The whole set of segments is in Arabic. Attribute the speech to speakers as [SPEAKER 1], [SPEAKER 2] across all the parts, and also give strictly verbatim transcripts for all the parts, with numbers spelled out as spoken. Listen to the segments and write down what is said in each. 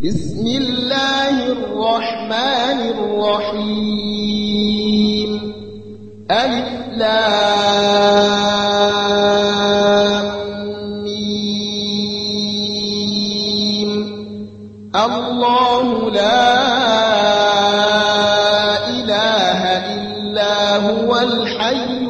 [SPEAKER 1] بسم الله الرحمن الرحيم ألف لام ميم الله لا إله إلا هو الحي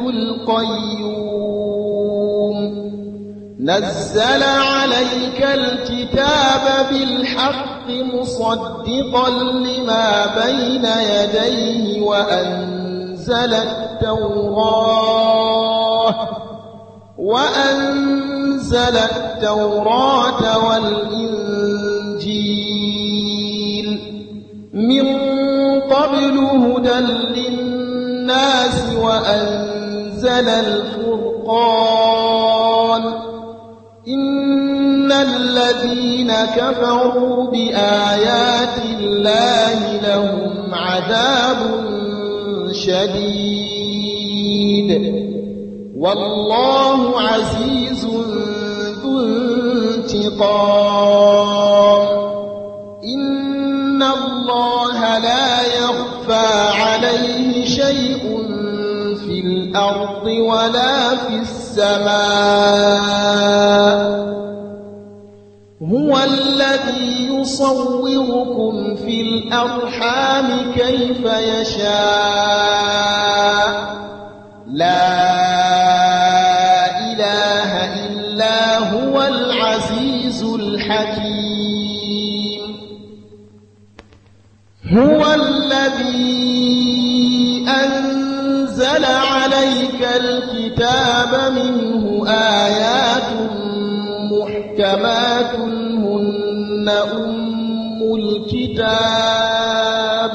[SPEAKER 1] القيوم نزل عليك الكتاب بالحق مصدقا لما بين يديه وأنزل التوراة وأنزل التوراة والإنجيل من قبل هدى للناس وأنزل الفرقان إن الذين كفروا بآيات الله لهم عذاب شديد والله عزيز ذو انتقام إن الله لا يخفى عليه شيء في الأرض ولا في السماء هو الذي يصوركم في الأرحام كيف يشاء لا إله إلا هو العزيز الحكيم هو الذي أنزل عليك الكتاب منه آيات محكمات هن أم الكتاب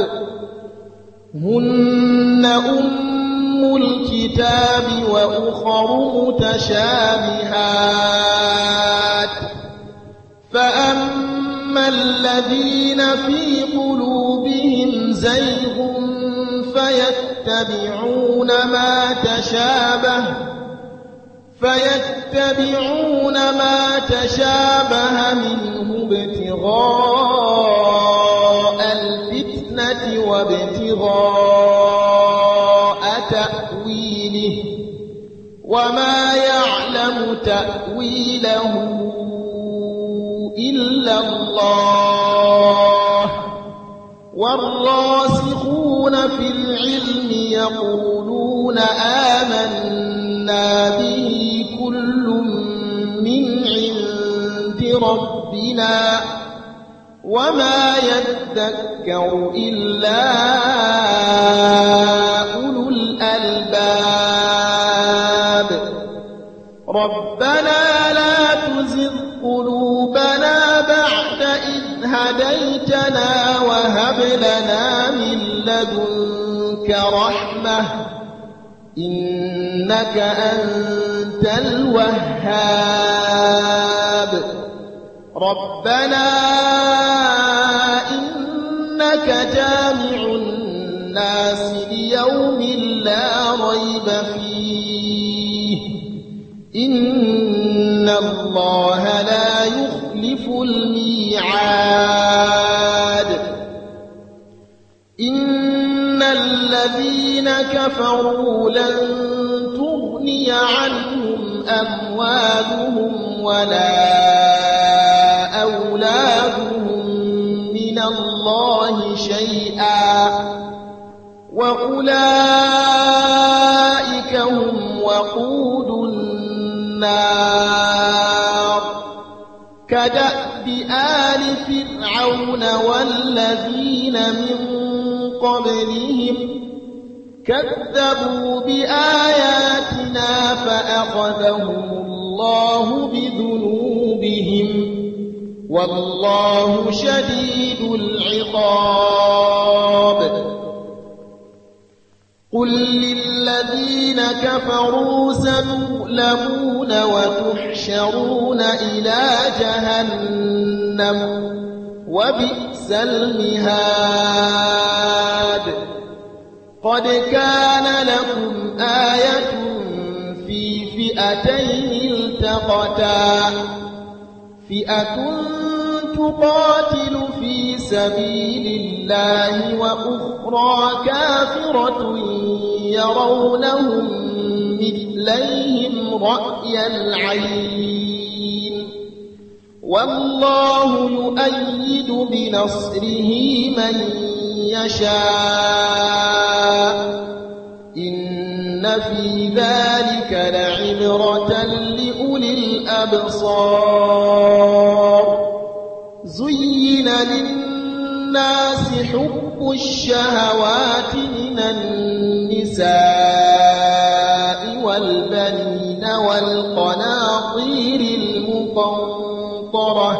[SPEAKER 1] هن أم الكتاب وأخر متشابهات فأما الذين في قلوبهم زيغ فيتبعون ما تشابه فيتبعون ما تشابه منه ابتغاء الفتنة وابتغاء تأويله وما يعلم تأويله إلا الله والراسخون في العلم يقولون آمنا به كل من عند ربنا وما يذكر إلا أولو الألباب ربنا لا تزغ قلوبنا بعد إذ هديتنا وهب لنا من لدنك رحمة إنك أنت الوهاب ربنا إنك جامع الناس ليوم لا ريب فيه إن الله لا يخلف الميعاد إن الذين كفروا لن تغني عنهم أموالهم ولا أولادهم من الله شيئا وأولئك هم وقود النار كدأب آل فرعون والذين من قبلهم كذبوا بآياتنا فأخذهم الله بذنوبهم والله شديد العقاب قل للذين كفروا ستغلبون وتحشرون إلى جهنم وبئس المهاد قد كان لكم آية في فئتين التقتا فئة تقاتل في سبيل الله وأخرى كافرة يرونهم مثليهم رأي العين والله يؤيد بنصره من يشاء إن في ذلك لعبرة لأولي الأبصار زين للناس حب الشهوات من النساء والبنين والقناطير المقنطرة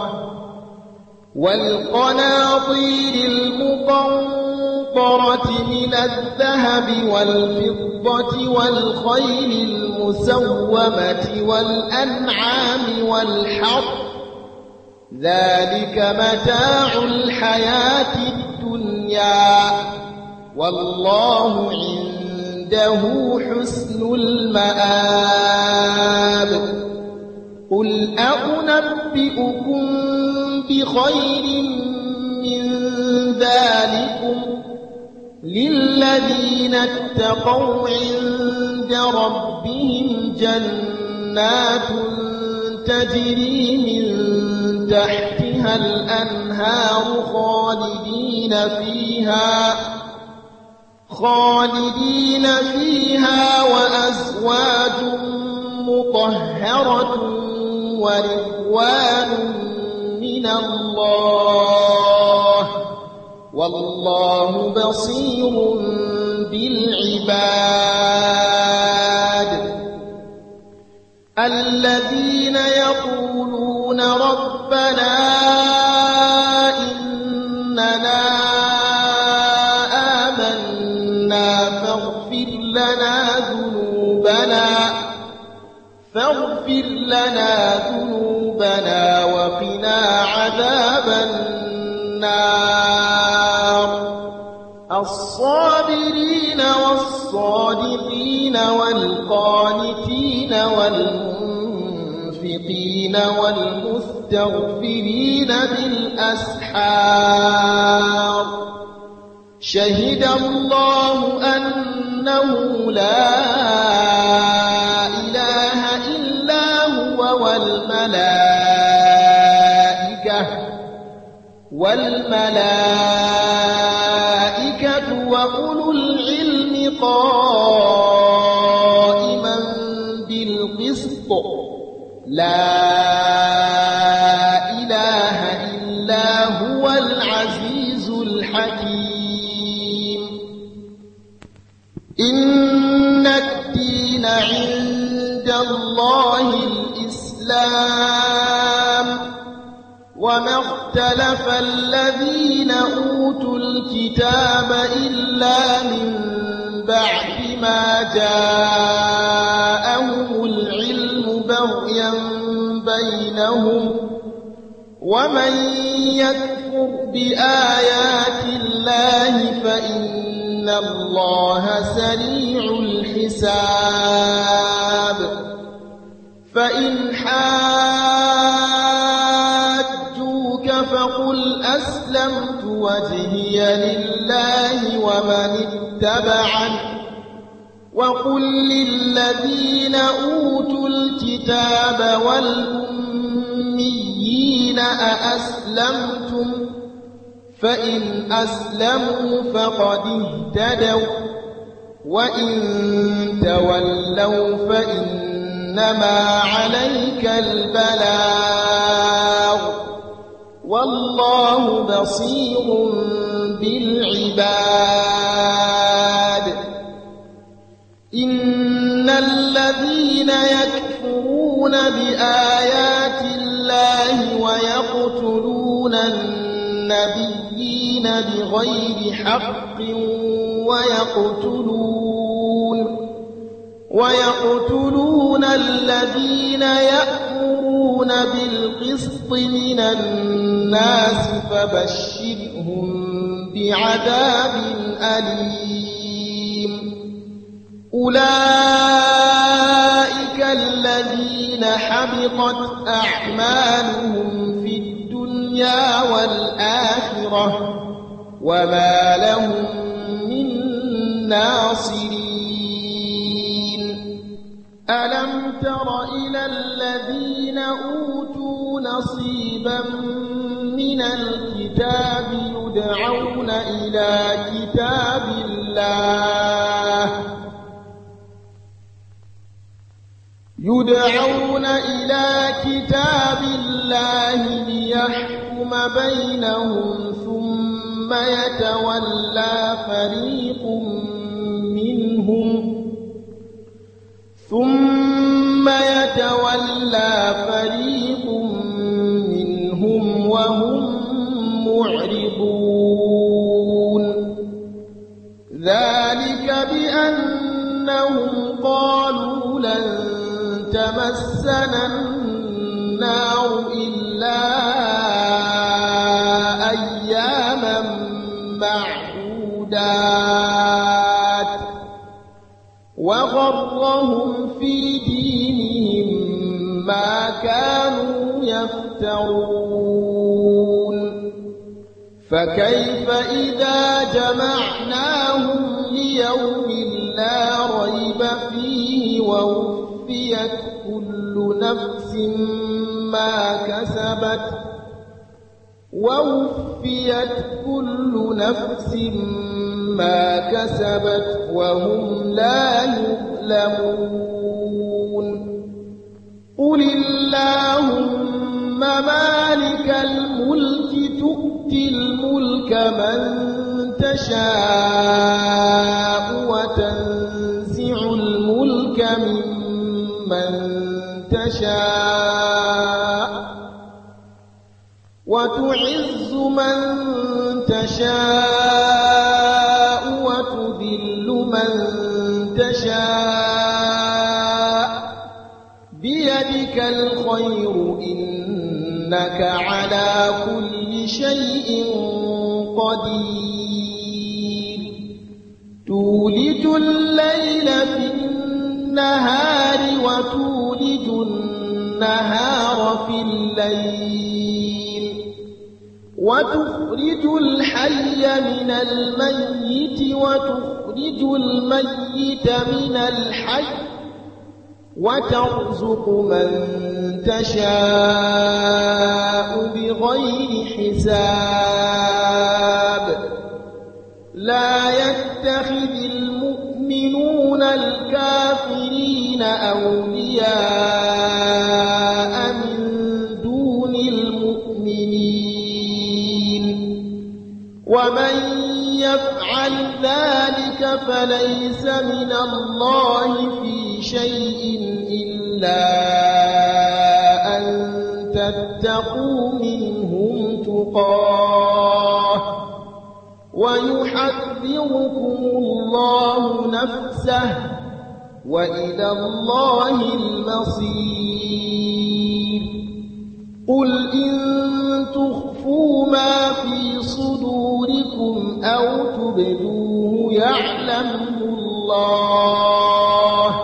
[SPEAKER 1] والقناطير المقنطرة من الذهب والفضة والخيل المسومة والأنعام والحرث ذلك متاع الحياة الدنيا والله عنده حسن المآب قل أنبئكم بخير من ذلكم للذين اتقوا عند ربهم جنات تجري من تحتها الأنهار خالدين فيها خالدين فيها وأزواج مطهرة ورضوان من الله والله بصير بالعباد الذين يقولون ربنا إننا آمنا فاغفر لنا ذنوبنا فاغفر لنا ذنوبنا وقنا عذاب النار الصابرين والصادقين والقانتين والمنفقين والمستغفرين بالأسحار شهد الله أنه لا إله إلا هو والملائكة والملائكة وأولو العلم قائما بالقسط لا إله إلا هو العزيز الحكيم إن الدين عند الله الإسلام وما اختلف الذين أوتوا الكتاب إلا من بعد ما جاءهم العلم بغيا بينهم ومن يكفر بآيات الله فإن الله سريع الحساب فإن حاجوك فقل أسلمت وجهي لله ومن اتبعني وقل للذين أوتوا الكتاب والأميين أأسلمتم فإن أسلموا فقد اهتدوا وإن تولوا فإنما عليك البلاغ والله بصير بالعباد إن الذين يكفرون بآيات الله ويقتلون النبيين بغير حق ويقتلون ويقتلون الذين يأمرون بالقسط من الناس فبشرهم بعذاب أليم أولئك الذين حبطت أعمالهم في الدنيا الدنيا والآخرة وما لهم من ناصرين ألم تر إلى الذين أوتوا نصيبا من الكتاب يدعون إلى كتاب الله يدعون إلى كتاب الله ليحكم بينهم ثم يتولى فريق منهم ثم يتولى فريق منهم وهم معرضون ذلك بأنهم قالوا لن تمسنا النار إلا أياما معدودات وغرهم في دينهم ما كانوا يفترون فكيف إذا جمعناهم ليوم لا ريب فيه ووفيت كل نفس ما كسبت ووفيت كل نفس ما كسبت وهم لا يظلمون قل اللهم مالك الملك تؤتي الملك من تشاء وتنزع الملك ممن تشاء وتعز من تشاء وتذل من تشاء بيدك الخير إنك على كل شيء قدير تولج الليل في النهار وتولج النهار في الليل وتخرج الحي من الميت وتخرج الميت من الحي وترزق من تشاء بغير حساب لا يتخذ المؤمنون الكافرين أولياء من دون المؤمنين ومن يفعل ذلك فليس من الله في شيء إلا أن تتقوا منهم تقاه ويحذركم الله نفسه وإلى الله المصير قل إن تخفوا ما في صدوركم أو تبدوه يعلمه الله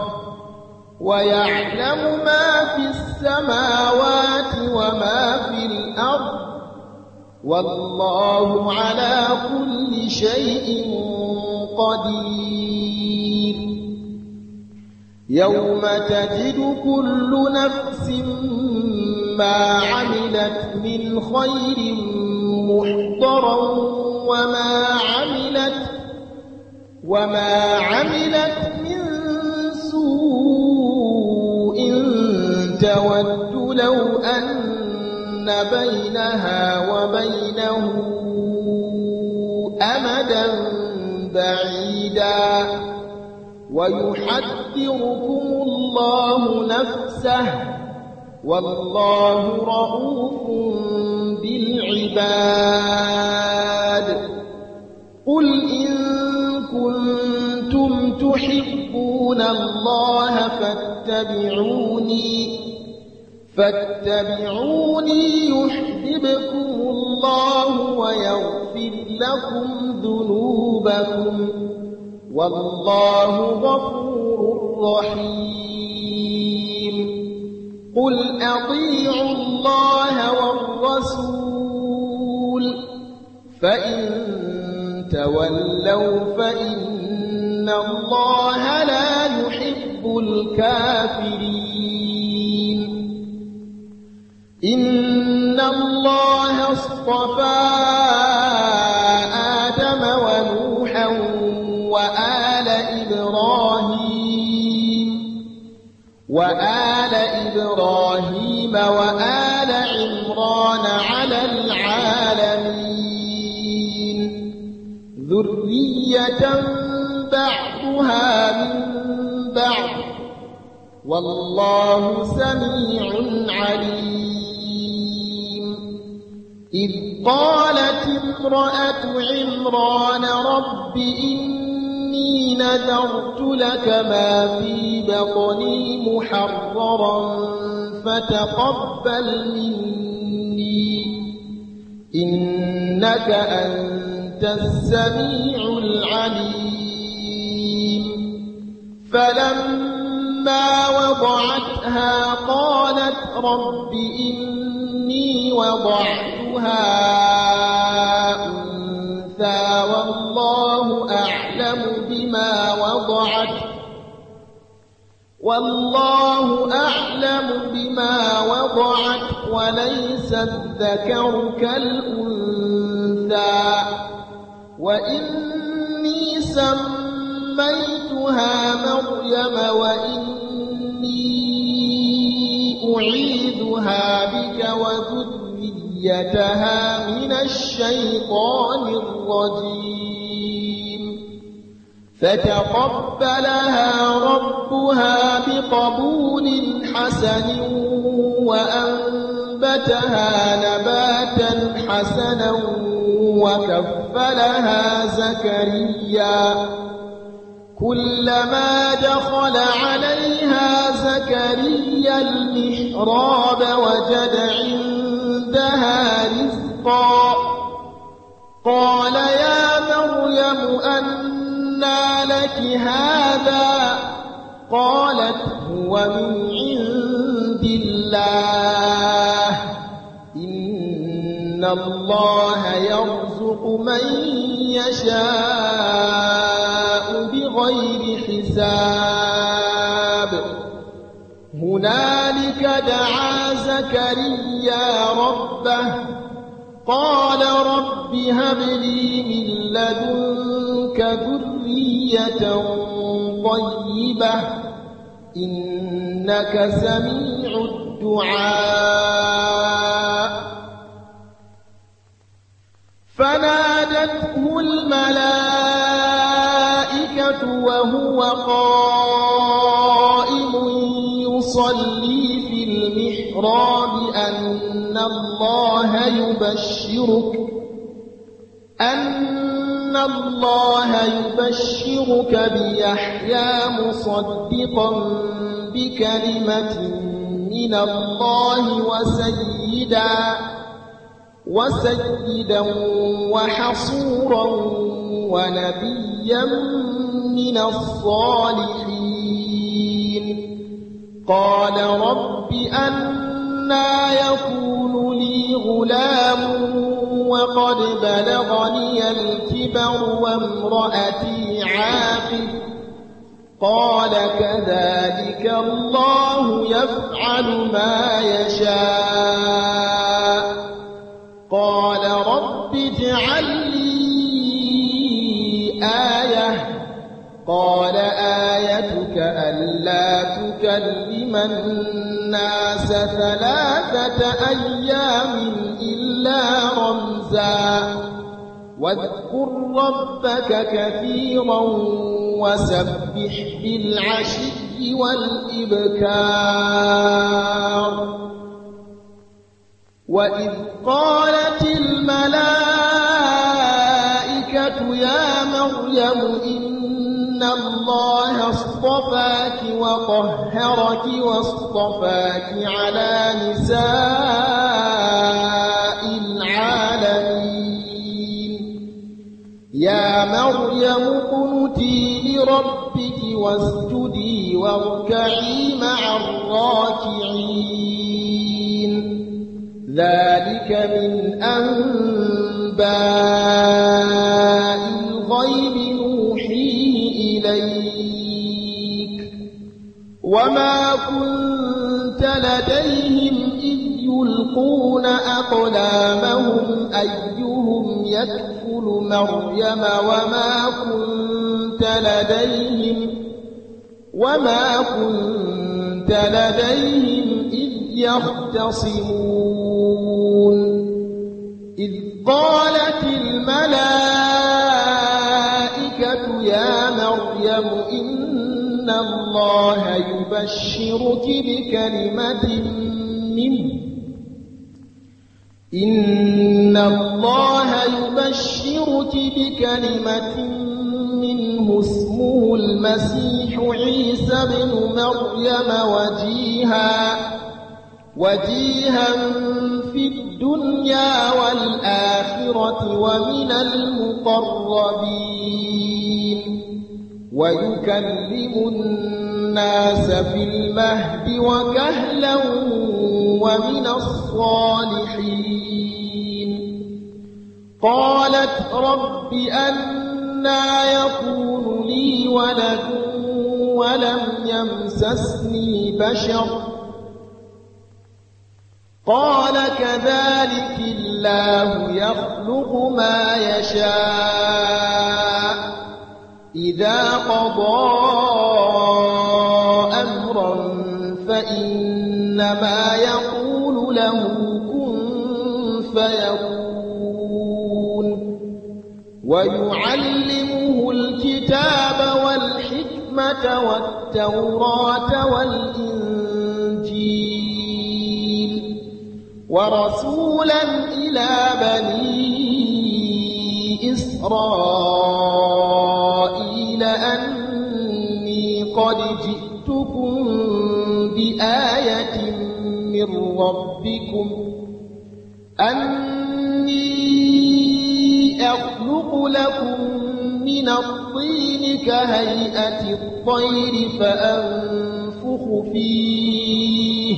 [SPEAKER 1] ويعلم ما في السماوات وما في الأرض والله على كل شيء قدير يوم تجد كل نفس ما عملت من خير محضرا وما عملت وما عملت من سوء تود لو أن بينها وبينه أمدا بعيدا ويحذركم الله نفسه والله رؤوف بالعباد قل إن كنتم تحبون الله فاتبعوني فاتبعوني يحببكم الله ويغفر لكم ذنوبكم والله غفور رحيم قل أطيعوا الله والرسول فإن تولوا فإن الله لا يحب الكافرين إن الله اصطفى آدم ونوحا وآل إبراهيم وآل إبراهيم وآل عمران على العالمين ذرية بعضها من بعض والله سميع عليم إذ قالت امرأة عمران رب إني نذرت لك ما في بطني محررا فتقبل مني إنك أنت السميع العليم فلما وضعتها قالت رب إني وضعتها أنثى والله أعلم بما وضعت والله أعلم بما وضعت وليس الذكر كالأنثى وإني سميتها مريم وإني أعيذها بك وذريتها من الشيطان الرجيم فتقبلها ربها بقبول حسن وأنبتها نباتا حسنا وكفلها زكريا كلما دخل عليها زكريا المحراب وجد عندها رزقا قال يا مريم أنى لك هذا قالت هو من عند الله إن الله يرزق من يشاء بغير حساب هنالك دعا زكريا ربه قال رب هب لي من لدنك ذرية طيبة إنك سميع الدعاء فنادته الملائكة وهو قائم يصلي في المحراب أن الله يبشرك أن الله يبشرك بيحيى مصدقا بكلمة من الله وسيدا وسيدا وحصورا ونبيا من الصالحين قال رب أنى يكون لي غلام وقد بلغني الكبر وامرأتي عاقر قال كذلك الله يفعل ما يشاء قال رب اجعل لي آية قال آيتك ألا تكلم الناس ثلاثة أيام إلا رمزا واذكر ربك كثيرا وسبح بالعشي والإبكار وإذ قالت الملائكة يا مريم إن الله اصطفاك وطهرك واصطفاك على نساء العالمين يا مريم اقنتي لربك واسجدي واركعي مع الراكعين ذلك من أنباء أنباء الغيب نوحيه إليك وما كنت لديهم إذ يلقون أقلامهم أيهم يكفل مريم وما كنت لديهم وما كنت لديهم إذ يختصمون إذ قالت الملائكة يا مريم إن الله يبشرك بكلمة منه إن الله يبشرك بكلمة منه اسمه المسيح عيسى بن مريم وجيها وجيها في الدنيا والآخرة ومن المقربين ويكلم الناس في المهد وكهلا ومن الصالحين قالت رب أنى يكون لي ولد ولم يمسسني بشر قال كذلك الله يخلق ما يشاء إذا قضى أمرا فإنما يقول له كن فيكون ويعلمه الكتاب والحكمة والتوراة والإنجيل ورسولا إلى بني إسرائيل أني قد جئتكم بآية من ربكم أني أخلق لكم من الطين كهيئة الطير فأنفخ فيه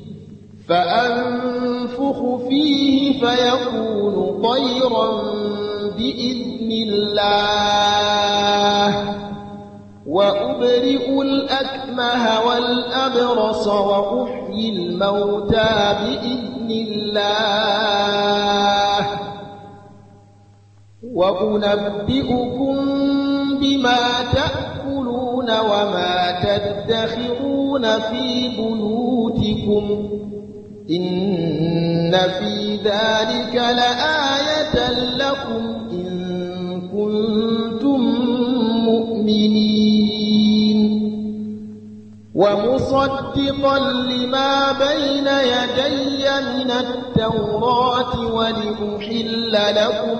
[SPEAKER 1] فأنفخ فيه فيكون طيرا بإذن الله وأبرئ الأكمه والأبرص وأحيي الموتى بإذن الله وأنبئكم بما تأكلون وما تدخرون في بيوتكم إن في ذلك لآية لكم إن كنتم مؤمنين ومصدقا لما بين يدي من التوراة ولأحل لكم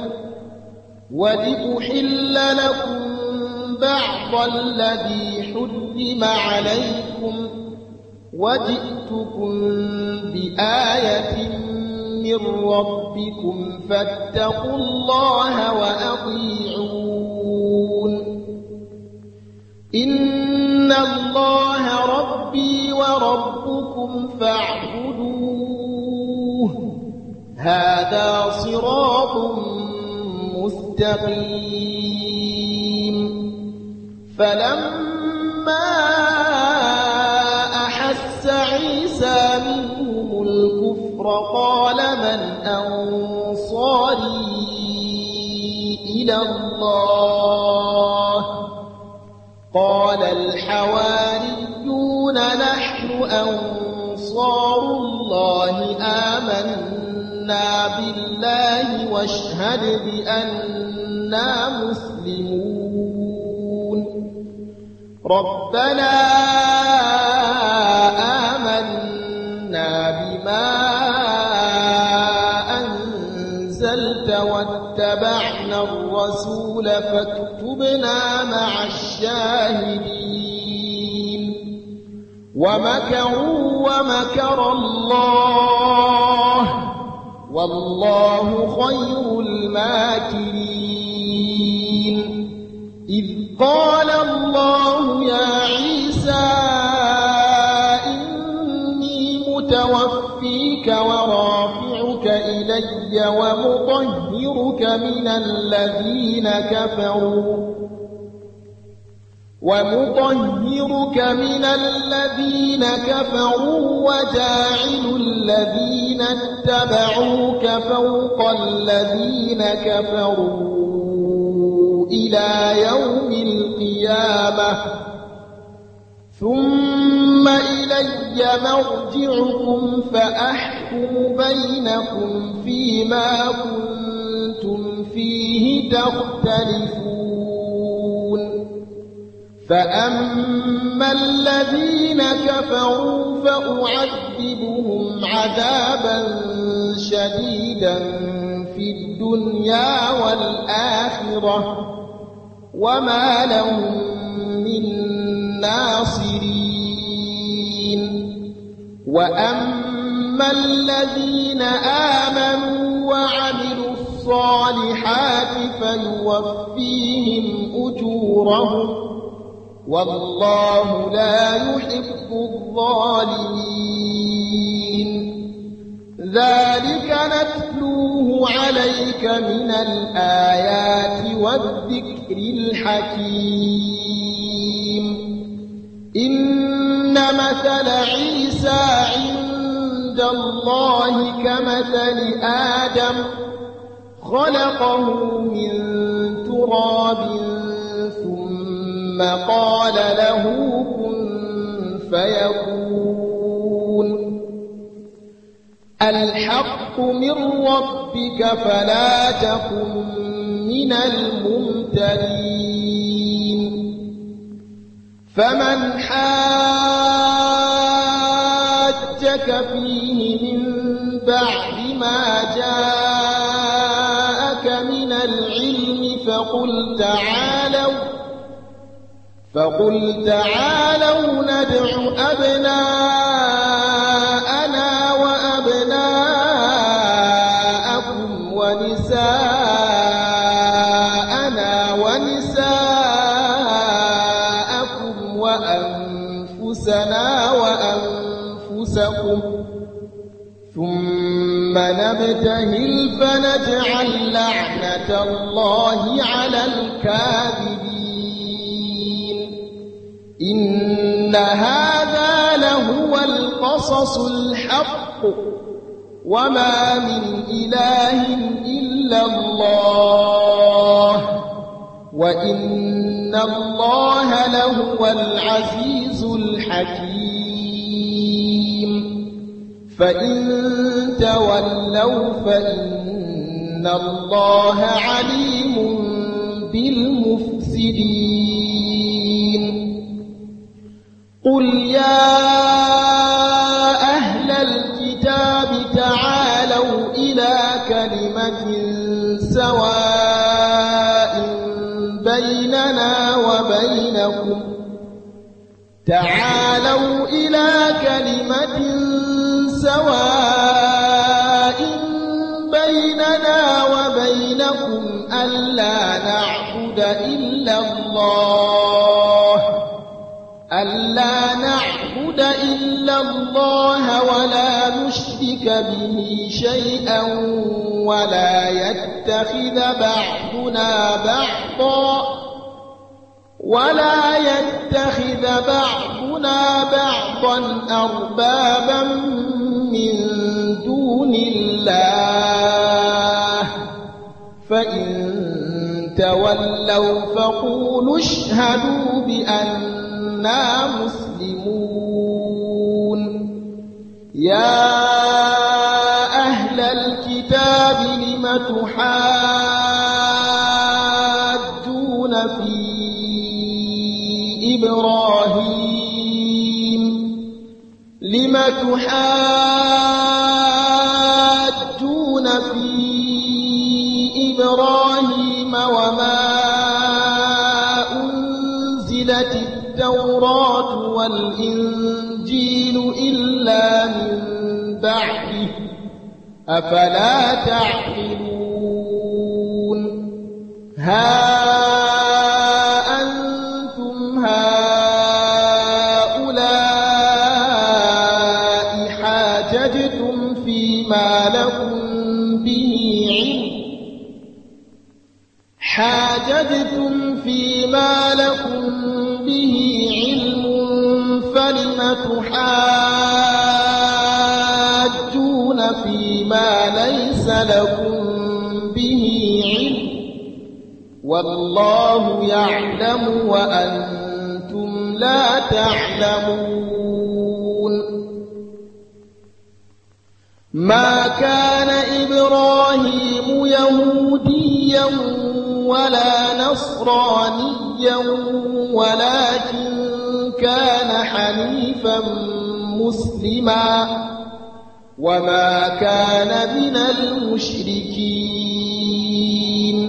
[SPEAKER 1] ولأحل لكم بعض الذي حرم عليكم وجئتكم بآية من ربكم فاتقوا الله وأطيعون إن الله ربي وربكم فاعبدوه هذا صراط مستقيم فلما أحس عيسى منهم الكفر قال من أنصاري إلى الله قال الحواريون نحن أنصار الله آمنا بالله واشهد بأننا مسلمون ربنا آمنا بما أنزلت واتبعنا الرسول فاكتبنا مع الشاهدين ومكروا ومكر الله والله خير الماكرين إذ قال الله يا عيسى إني متوفيك ورافعك إلي ومطهرك ومطهرك من الذين كفروا ومطهرك من الذين كفروا وجاعل الذين اتبعوك فوق الذين كفروا إلى يوم القيامة ثم إلي مرجعكم فأحكم بينكم فيما كنتم فيه تختلفون فأما الذين كفروا فأعذبهم عذابا شديدا في الدنيا والآخرة وما لهم من ناصرين وأما الذين آمنوا وعملوا الصالحات فيوفيهم أجورهم والله لا يحب الظالمين ذلك نتلوه عليك من الآيات والذكر الحكيم إن مثل عيسى عند الله كمثل آدم خلقه من تراب ثم قال له كن فيكون الحق من ربك فلا تكن من الممترين فمن حاجك فيه من بعد ما جاءك من العلم فقل تعالوا فقل تعالوا ندع أبناءنا وأبناءكم ونساءنا ونساءكم وأنفسنا وأنفسكم ثم نبتهل فنجعل لعنة الله على الكاذبين إن هذا لهو القصص الحق وما من إله إلا الله وإن الله لهو العزيز الحكيم فإن تولوا فإن الله عليم بالمفسدين قل يا أهل الكتاب تعالوا إلى كلمة سواء بيننا وبينكم تعالوا إلى كلمة سواء بيننا وبينكم ألا نعبد إلا الله ألا نعبد إلا الله ولا نشرك به شيئا ولا يتخذ بعضنا بعضا ولا يتخذ بعضنا بعضا أربابا من دون الله فإن تولوا فقولوا اشهدوا بأننا مسلمون يا أهل الكتاب لم تحاجون في إبراهيم لم تحاجون في إبراهيم وما أنزلت التوراة والإنجيل إلا من بعده أفلا تعقلون ها أنتم هؤلاء حاججتم فيما لكم به علم حاججتم فيما لكم به علم فلم تحاجون فيما ليس لكم به علم والله يعلم وأنتم لا تعلمون ما كان إبراهيم يهوديا ولا نصرانيا ولكن كان حنيفا مسلما وما كان من المشركين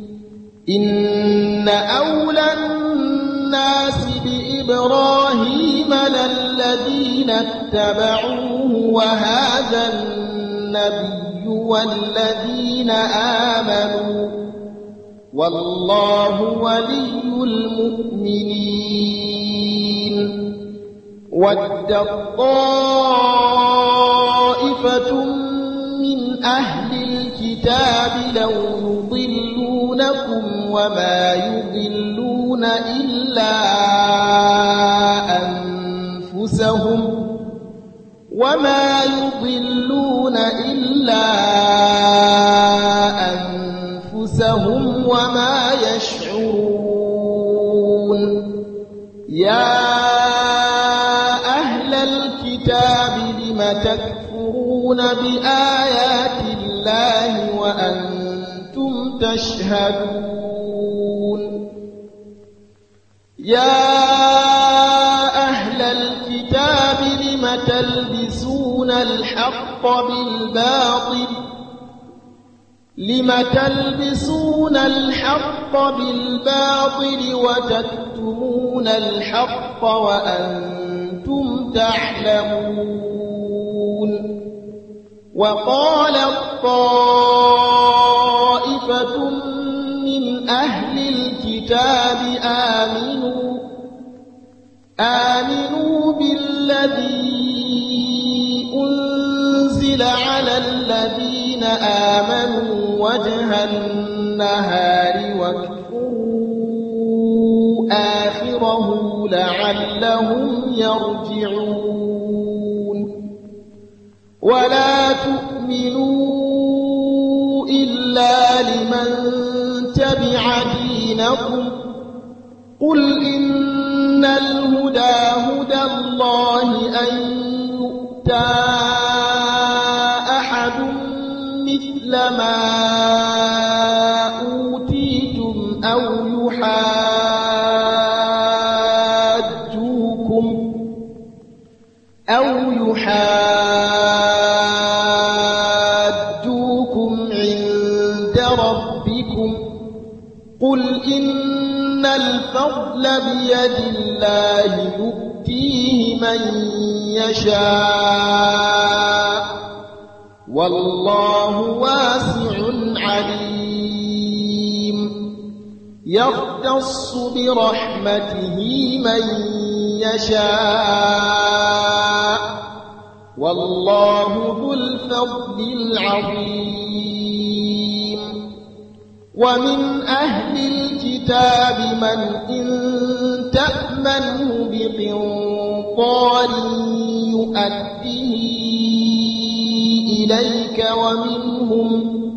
[SPEAKER 1] إن أولى الناس بإبراهيم للذين اتبعوه وهذا النبي والذين آمنوا والله ولي المؤمنين ودت طائفة من أهل الكتاب لو يضلونكم وما يضلون إلا أنفسهم وما يضلون إلا أنفسهم وما يشعرون يا أهل الكتاب لم تكفرون بآيات الله وأنتم تشهدون يا أهل الكتاب لم تلبسون الحق بالباطل لم تلبسون الحق بالباطل وتكتمون الحق وأنتم تعلمون وقالت طائفة من أهل الكتاب آمنوا آمنوا بالذي أنزل على الذين آمنوا وجه النهار واكفروا آخره لعلهم يرجعون ولا تؤمنوا إلا لمن تبع دينكم قل إن الهدى هدى الله أن يؤتى أحد مثل ما أوتيتم أو يحاجوكم أو يحاجوكم عند ربكم قل إن الفضل بيد الله يؤتيه من يشاء والله واسع عليم يختص برحمته من يشاء والله ذو الفضل العظيم ومن أهل الكتاب من إن تأمنه بقنطار يؤديه إليك ومنهم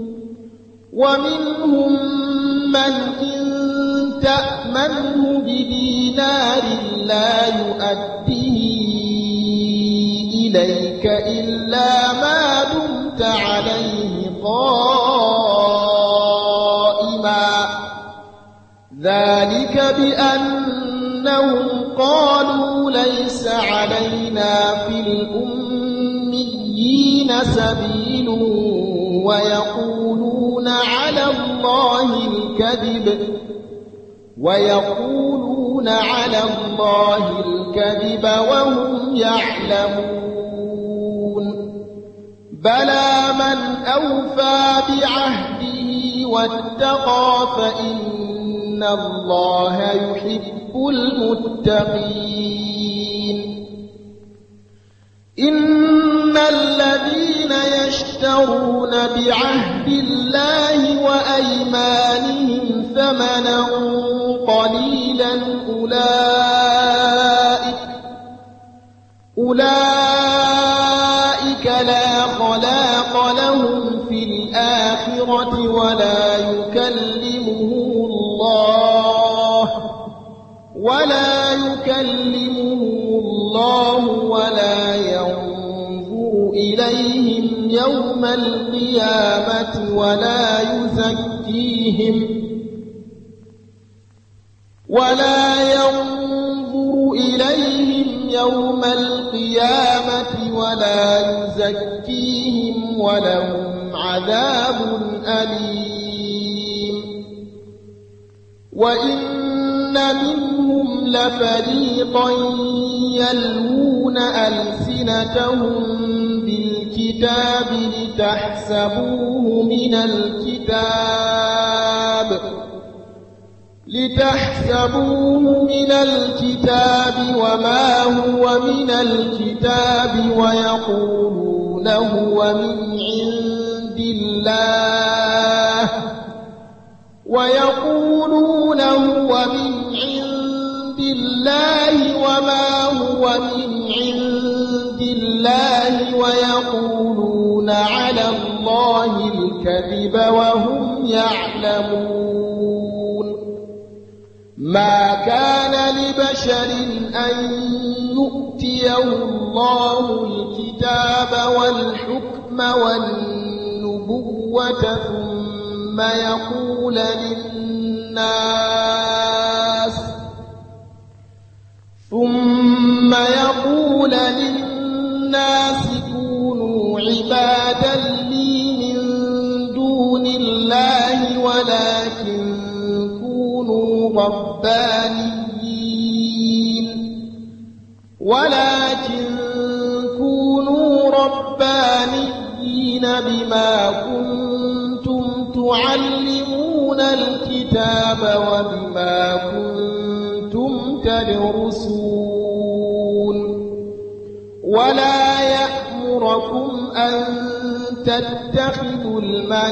[SPEAKER 1] ومنهم من إن تأمنه بدينار لا يؤديه إليك إلا ما دمت عليه قائما ذلك بأنهم قالوا ليس علينا في الأميين سبيل ويقولون على الله الكذب ويقولون على الله الكذب وهم يعلمون بلى من أوفى بعهده واتقى فإن الله يحب المتقين إن الذين يشترون بعهد الله وأيمانهم ثمنا قليلا أولئك أولئك لا خلاق لهم في الآخرة ولا يكلمهم الله ولا يكلمهم الله ولا ينظر إليهم يوم القيامة ولا يزكيهم ولا ينظر إليهم يوم القيامة ولا يزكيهم ولهم عذاب أليم. وإن منهم لفريقا يلوون ألسنتهم بالكتاب لتحسبوه من الكتاب لتحسبوه من الكتاب وما هو من الكتاب ويقولون هو من عند الله ويقولون هو من عند الله وما هو من عند الله ويقولون على الله الكذب وهم يعلمون. ما كان لبشر أن يؤتيه الله الكتاب والحكم والنبوة ثم يقول للناس ثم يقول للناس كونوا عبادا لي من دون الله ولكن كونوا ربانيين ولكن كونوا ربانيين بما كنتم تعلمون الكتاب وبما كنتم تدرسون ولا يأمركم أن تتخذوا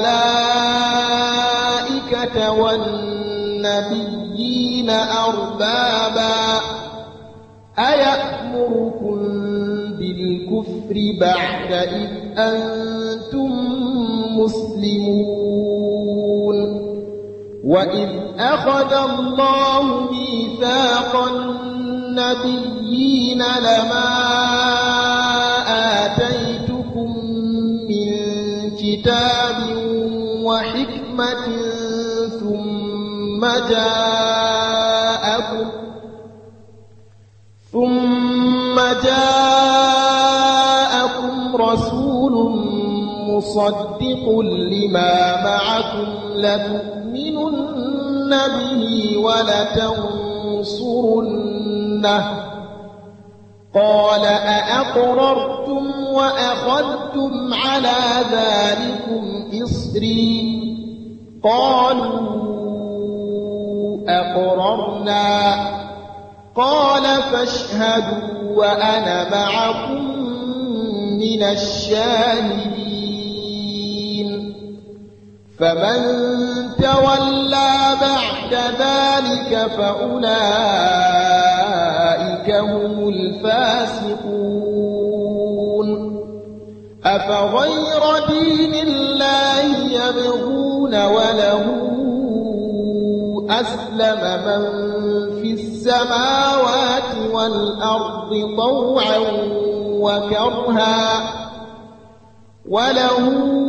[SPEAKER 1] الملائكة والنبيين أربابا أيأمركم بالكفر بعد إذ أنتم مسلمون. وإذ أخذ الله ميثاق النبيين لما آتيتكم من كتاب وحكمة ثم جاءكم ثم جاءكم رسول مصدق لما معكم لتؤمنن به ولتنصرنه قال أأقررتم وأخذتم على ذلكم إصري قالوا أقررنا قال فاشهدوا وأنا معكم من الشاهدين. فمن تولى بعد ذلك فأولئك هم الفاسقون. أفغير دين الله يبغون وله أسلم من في السماوات والأرض طوعا وكرها وله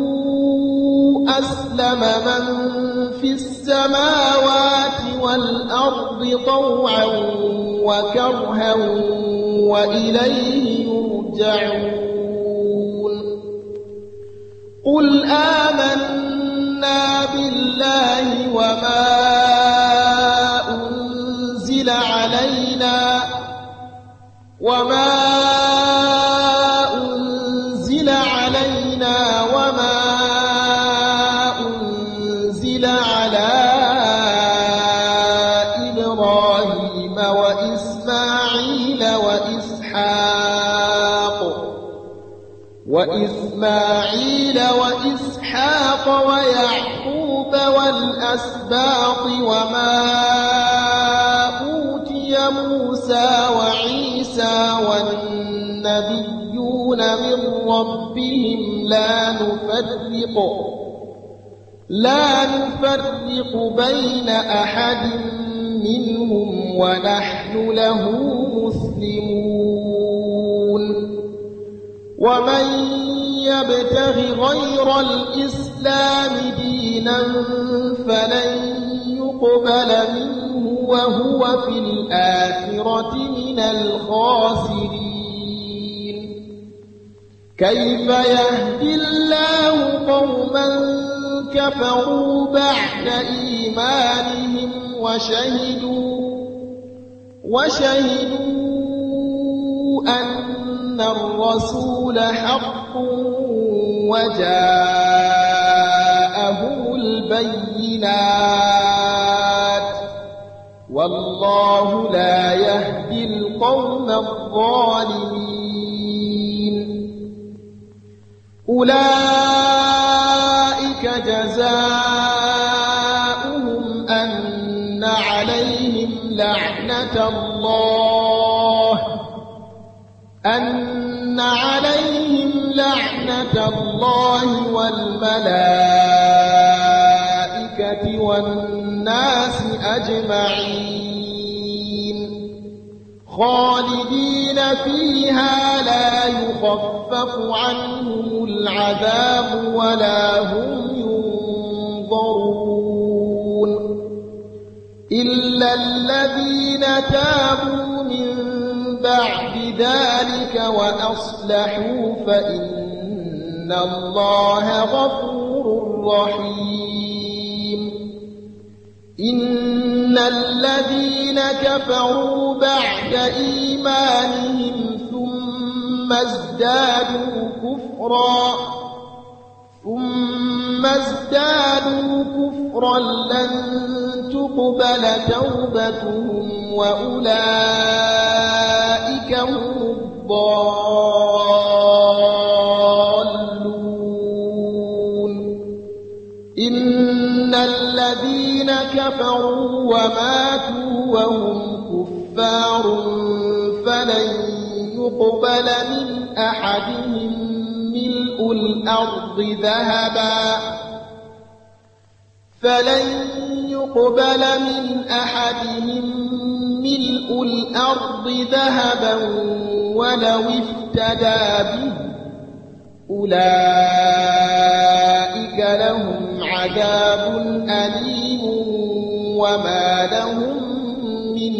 [SPEAKER 1] أسلم من في السماوات والأرض طوعا وكرها وإليه يرجعون. قل آمنا بالله وما أنزل علينا وما أنزل علينا وما أنزل على إبراهيم وإسماعيل وإسحاق وإسماعيل وإسحاق ويعقوب والأسباط الأسباط وما أوتي موسى وعيسى والنبيون من ربهم لا نفرق لا نفرق بين أحد منهم ونحن له مسلمون ومن يبتغ غير الإسلام دينا فلن يقبل منه وهو في الآخرة من الخاسرين كيف يهدي الله قوما كفروا بعد إيمانهم وشهدوا وشهدوا أن الرسول حق وجاءهم البينات والله لا يهدي القوم الظالمين أولئك جزاؤهم أن عليهم لعنة الله أن عليهم لعنة الله والملائكة والناس أجمعين خالدين فيها لا يخفف عنهم العذاب ولا هم ينظرون إلا الذين تابوا من بعد ذلك وأصلحوا فإن الله غفور رحيم إن الذين كفروا بعد إيمانهم ثم ازدادوا كفرا ثم ازدادوا كفرا لن تقبل توبتهم وأولئك هم الضالون إن الذين كفروا وماتوا وهم كفار فلن يقبل من أحدهم ملء الأرض ذهبا فلن يقبل من أحدهم ملء الأرض ذهبا ولو افتدى به أولئك لهم عذاب أليم وما لهم من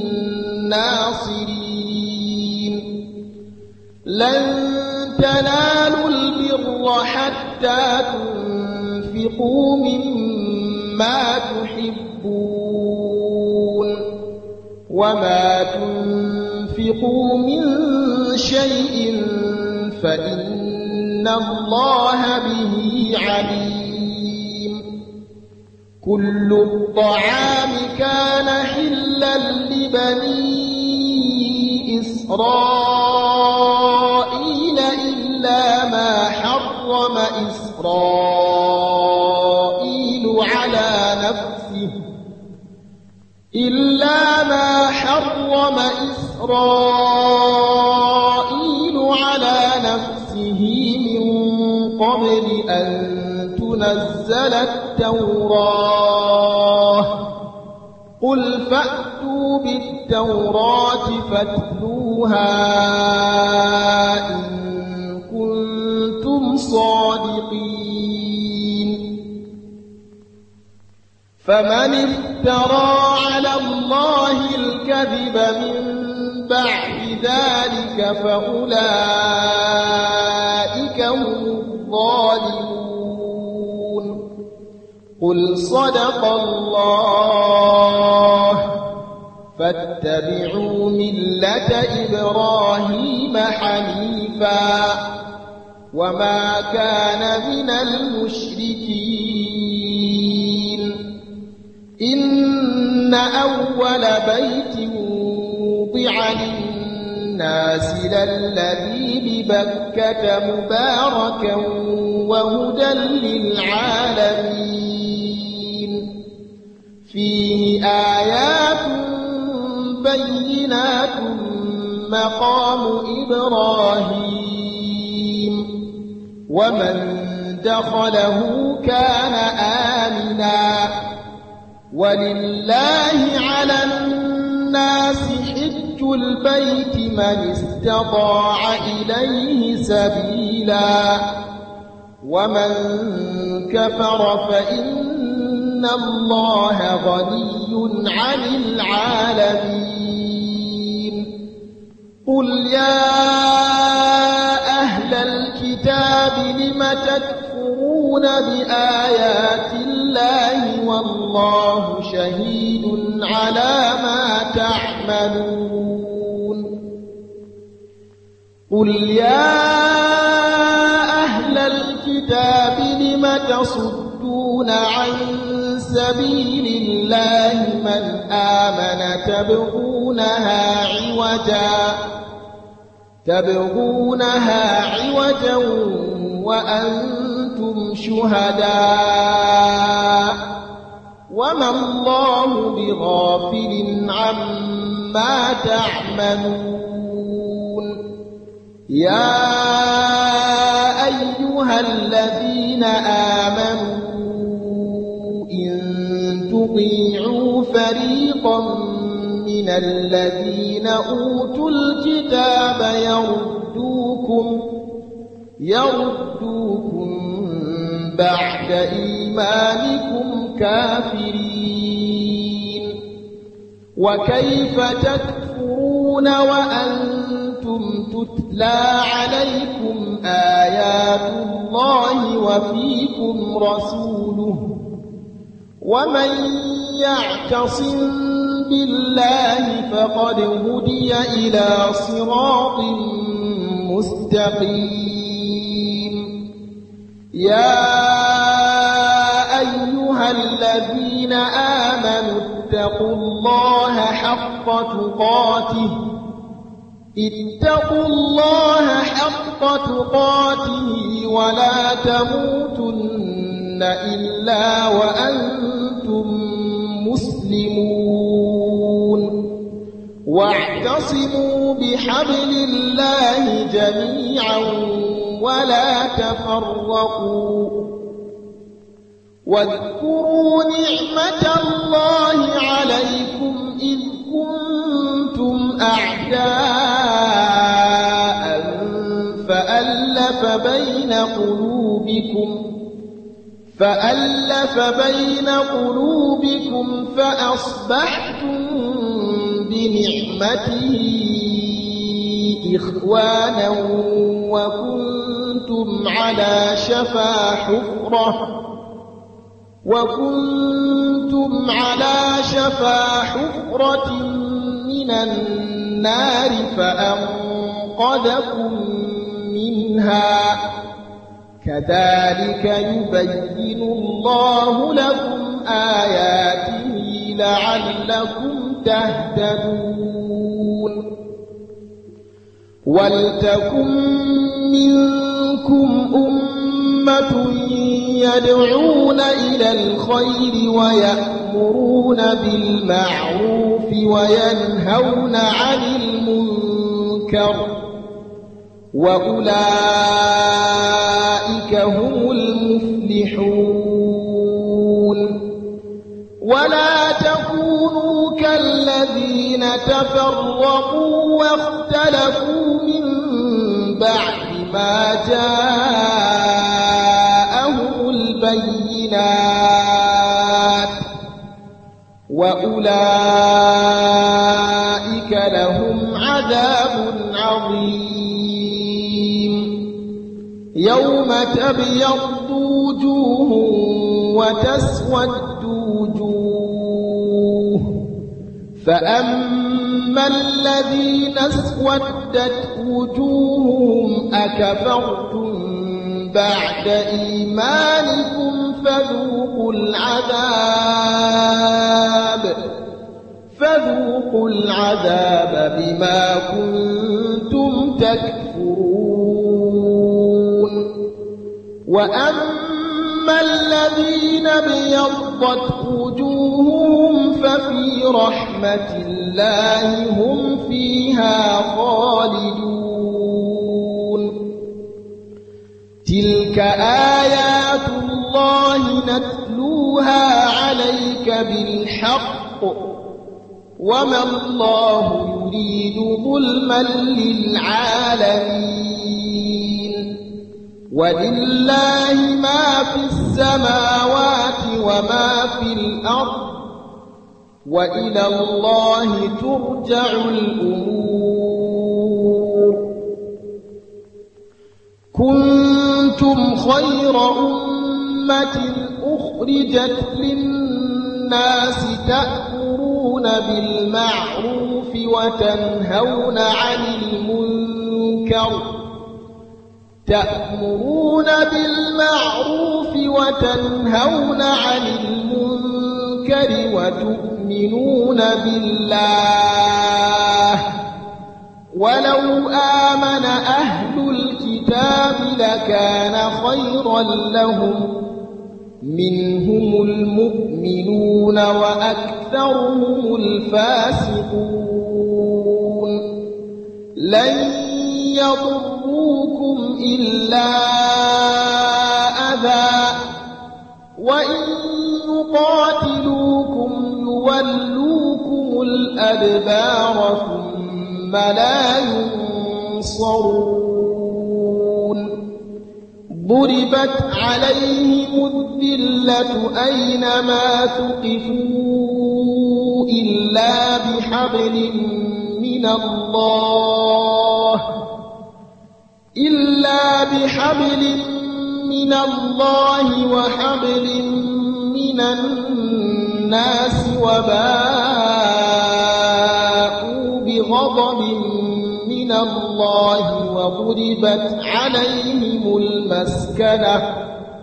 [SPEAKER 1] ناصرين لن تنالوا البر حتى تنفقوا مما تحبون وما تنفقوا من شيء فإن الله به عليم كل الطعام كان حلا لبني إسرائيل إلا ما حرم إسرائيل على نفسه إلا ما حرم إسرائيل على نفسه من قبل أن تنزل التوراة قل فأتوا بالتوراة فاتلوها إن كنتم صادقين فمن افترى على الله الكذب من بعد ذلك فأولئك هم الظالمون قل صدق الله فاتبعوا ملة إبراهيم حنيفا وما كان من المشركين إن أول بيت وضع للناس للذي ببكة مباركا وهدى للعالمين فيه آيات بينات مقام إبراهيم ومن دخله كان آمنا ولله على الناس حج البيت من استطاع إليه سبيلا ومن كفر فإن الله غني عن العالمين قل يا أهل الكتاب لم تكفرون بآيات الله والله شهيد على ما تعملون قل يا أهل الكتاب لم تصدون عن سبيل الله من آمن تبغونها عوجا تبغونها عوجا وأنتم شهداء وما الله بغافل عما تعملون يا أيها الذين آمنوا إن تطيعوا فريقا من الذين أوتوا الكتاب يردوكم يردوكم بعد إيمانكم كافرين وكيف تكفرون وأنتم تتلى عليكم آيات الله وفيكم رسوله ومن يعتصم بالله فقد هدي إلى صراط مستقيم يا أيها الذين آمنوا اتقوا الله حق تقاته اتقوا الله حق تقاته ولا تموتن إلا وأنتم مسلمون واعتصموا بحبل الله جميعا ولا تفرقوا واذكروا نعمة الله عليكم إذ كنتم أعداء فألف بين قلوبكم فألف بين قلوبكم فأصبحتم بنعمته إخوانا وكنتم على شفا حفرة وكنتم على شفا حفرة من النار فأنقذكم منها كذلك يبين الله لكم آياته لعلكم تهتدون ولتكن منكم أمة يدعون إلى الخير ويأمرون بالمعروف وينهون عن المنكر وأولئك هم المفلحون ولا تكونوا كالذين تفرقوا واختلفوا من بعد ما جاءهم البينات وأولئك لهم عذاب عظيم يوم تبيض وجوه وتسود وجوه فأما الذين اسودت وجوههم أكفرتم بعد إيمانكم فذوقوا العذاب فذوقوا العذاب بما كنتم تكفرون وأما فأما الذين ابيضت وجوههم ففي رحمة الله هم فيها خالدون تلك آيات الله نتلوها عليك بالحق وما الله يريد ظلما للعالمين ولله ما في السماوات وما في الأرض وإلى الله ترجع الأمور كنتم خير أمة أخرجت للناس تأمرون بالمعروف وتنهون عن المنكر تأمرون بالمعروف وتنهون عن المنكر وتؤمنون بالله ولو آمن أهل الكتاب لكان خيرا لهم منهم المؤمنون وأكثرهم الفاسقون لن يضروكم إلا أذى وإن يقاتلوكم يولوكم الأدبار ثم لا ينصرون ضربت عليهم الذلة أينما ثقفوا إلا بحبل من الله إلا بحبل من الله وحبل من الناس وباءوا بغضب من الله وضربت عليهم المسكنة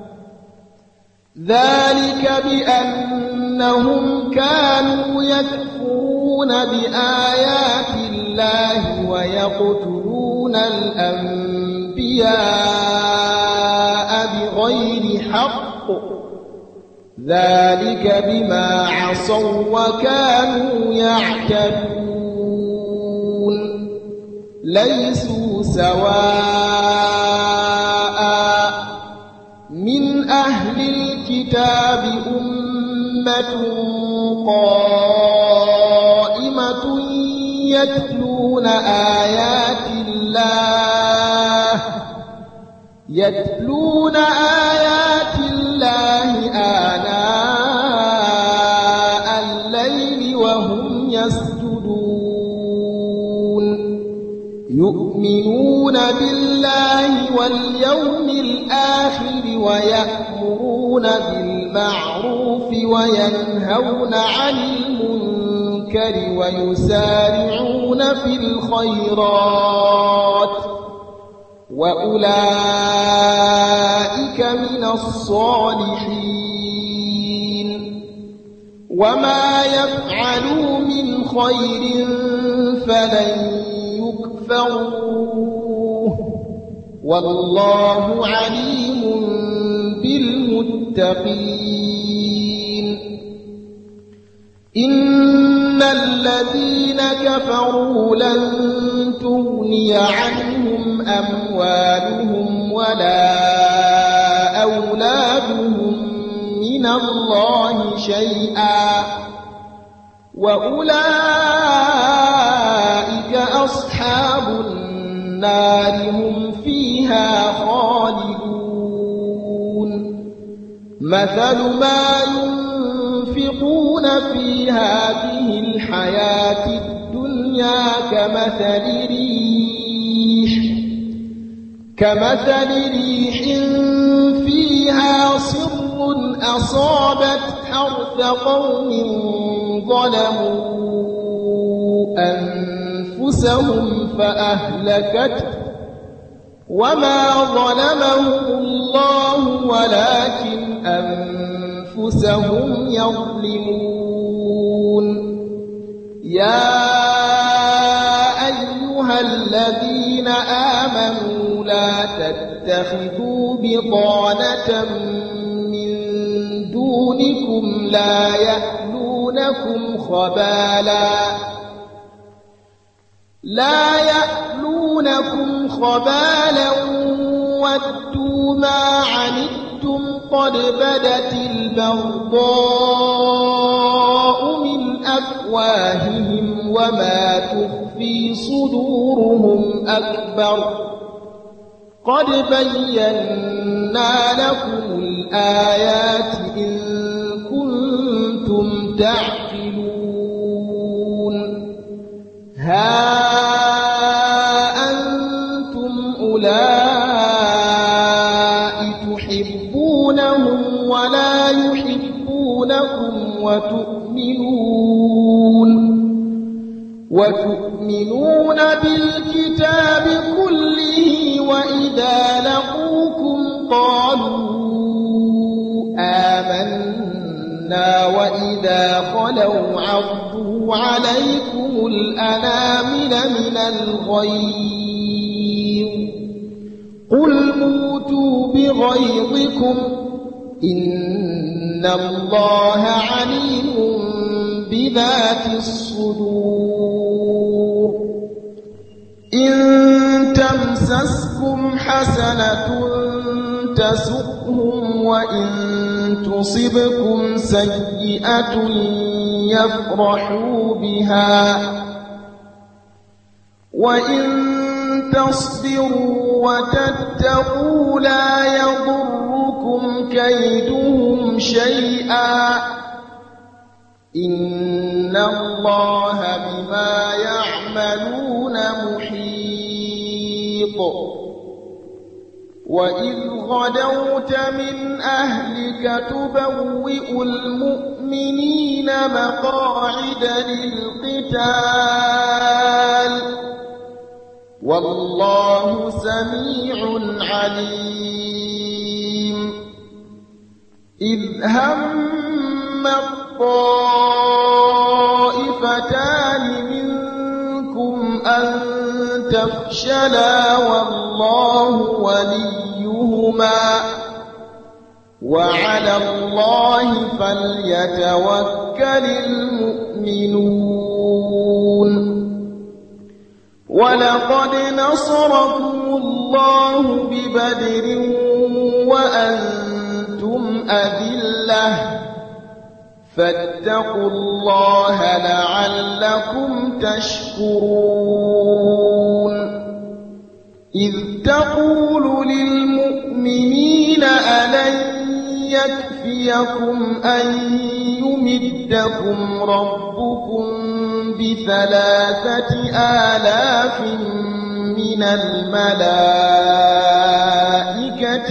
[SPEAKER 1] ذلك بأنهم كانوا يكفرون بآيات الله ويقتلون الأنبياء بغير حق ذلك بما عصوا وكانوا يعتدون ليسوا سواء من أهل الكتاب أمة قائمة يتلون آيات الله يتلون آيات الله آناء الليل وهم يسجدون يؤمنون بالله واليوم الآخر ويأمرون بالمعروف وينهون عن المنكر ويسارعون في الخيرات وأولئك من الصالحين وما يفعلوا من خير فلن يكفروه والله عليم بالمتقين إن الذين كفروا لن تغني عنهم أموالهم ولا أولادهم من الله شيئا وأولئك أصحاب النار هم فيها خالدون مثل ما ينفقون في هذه الحياة الدنيا كمثل ريح كمثل ريح فيها صر أصابت حرث قوم ظلموا أنفسهم فأهلكته وما ظلمهم الله ولكن أنفسهم يظلمون يا أيها الذين آمنوا لا تتخذوا بطانة من منكم لا يألونكم خبالا لا يألونكم خبالا ودوا ما عنتم قد بدت البغضاء من أفواههم وما تخفي صدورهم أكبر قد بينا لكم الآيات إن كنتم تعقلون ها أنتم أولئك تحبونهم ولا يحبونكم وتؤمنون وتؤمنون بالكتاب كله وإذا لقوكم قالوا آمنا وإذا خلوا عضوا عليكم الأنامل من الغيظ قل موتوا بغيظكم إن الله عليم بذات الصدور إن تمسسكم حسنة تسؤهم وإن تصبكم سيئة يفرحوا بها وإن تصبروا وتتقوا لا يضركم كيدهم شيئا إن الله بما يعملون محيط وإذ غدوت من أهلك تبوئ المؤمنين مقاعد للقتال والله سميع عليم إذ هم الطائفتان منكم أن تفشلا والله وليهما وعلى الله فليتوكل المؤمنون ولقد نصركم الله ببدر وأنتم أذلة فاتقوا الله لعلكم تشكرون إذ تقول للمؤمنين ألن يكفيكم أن يمدكم ربكم بثلاثة آلاف من الملائكة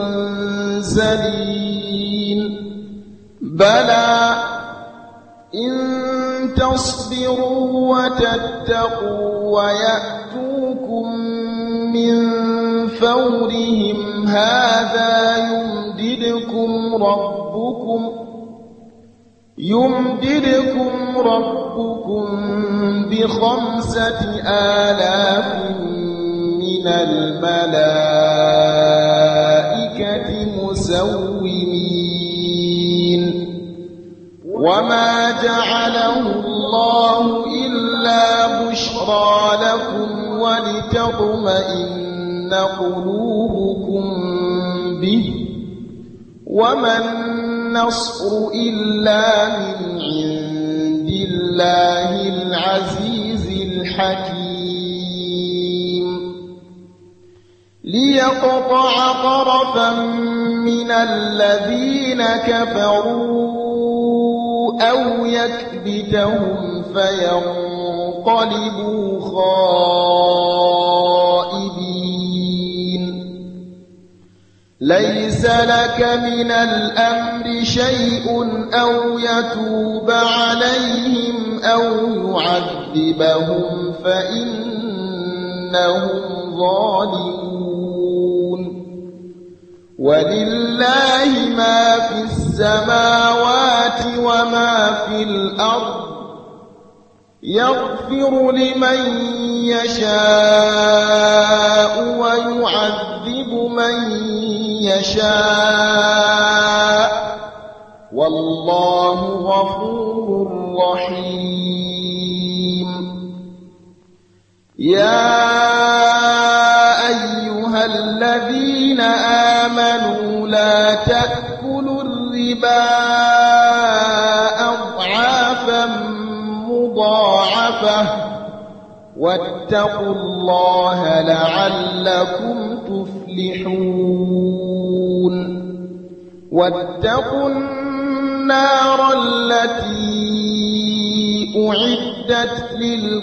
[SPEAKER 1] منزلين بلى إن تصبروا وتتقوا ويأتوكم من فورهم هذا يمددكم ربكم يمددكم ربكم بخمسة آلاف من الملائكة مسومين وما جعله الله إلا بشرى لكم ولتطمئن قلوبكم به وما النصر إلا من عند الله العزيز الحكيم ليقطع طرفا من الذين كفروا أو يكبتهم فينقلبوا خائبين ليس لك من الأمر شيء أو يتوب عليهم أو يعذبهم فإنهم ظالمون ولله ما في السماوات وما في الأرض يغفر لمن يشاء ويعذب من يشاء والله غفور رحيم. يا أيها الذين آمنوا لا تأكلوا الربا أضعافا مضاعفة واتقوا الله لعلكم تفلحون. واتقوا النار التي أعدت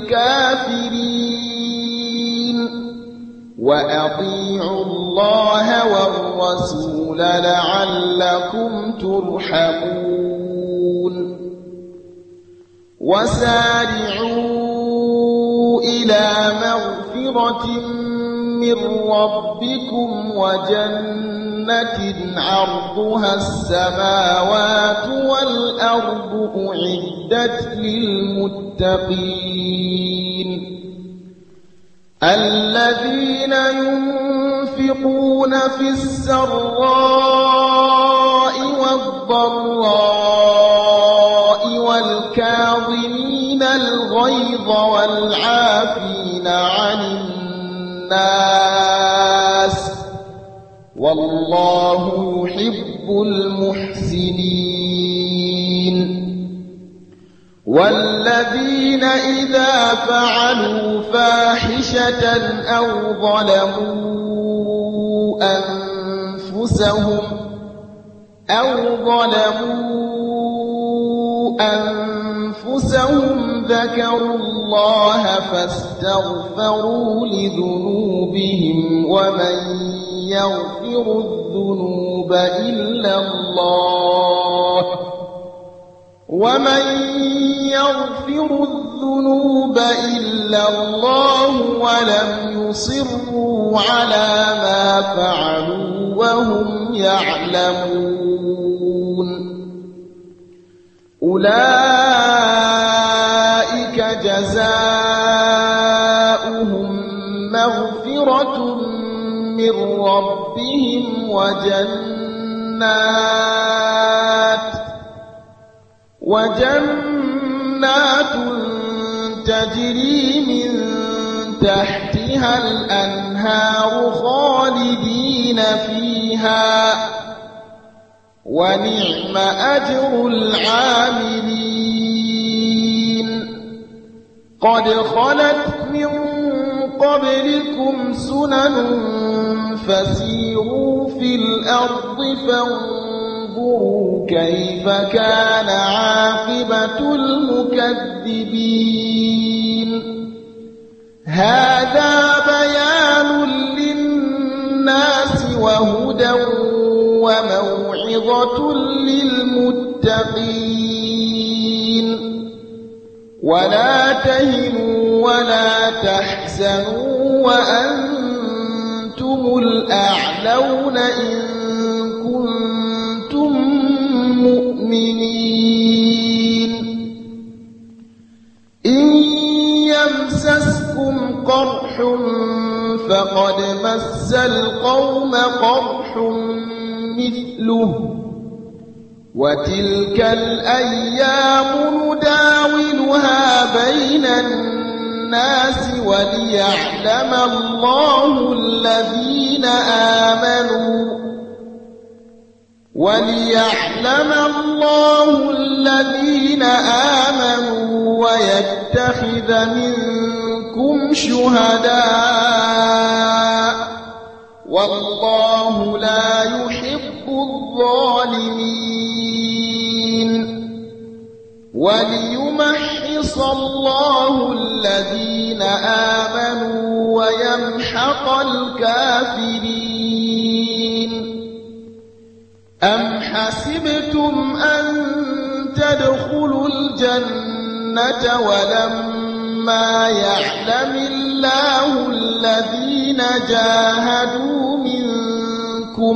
[SPEAKER 1] للكافرين وأطيعوا الله والرسول لعلكم ترحمون. وسارعوا إلى مغفرة من ربكم وجنة عرضها السماوات والأرض أعدت للمتقين الذين ينفقون في السراء والضراء والكاظمين الغيظ والعافين عن الناس والله يحب المحسنين. والذين إذا فعلوا فاحشة أو ظلموا أنفسهم أو ظلموا أنفسهم ذكروا الله فاستغفروا لذنوبهم ومن يغفر الذنوب إلا الله ومن يغفر الذنوب إلا الله ولم يصروا على ما فعلوا وهم يعلمون. أولئك جزاؤهم مغفرة من ربهم وجنات وجنات تجري من تحتها الأنهار خالدين فيها ونعم أجر العاملين. قد خلت من قبلكم سنن فسيروا في الأرض فانظروا كيف كان عاقبة المكذبين. هذا بيان للناس وهدى وموعظة للمتقين. ولا تهنوا ولا تحزنوا وأنتم الأعلون إن كنتم مؤمنين. إن يمسسكم قرح فقد مس القوم قرح مثله وتلك الأيام نداولها بين الناس وليعلم الله الذين آمنوا وليعلم الله الذين آمنوا ويتخذ منكم شهداء والله لا يحب الظالمين. وليمحص الله الذين آمنوا ويمحق الكافرين. أم حسبتم أن تدخلوا الجنة ولما يعلم الله الذين جاهدوا منكم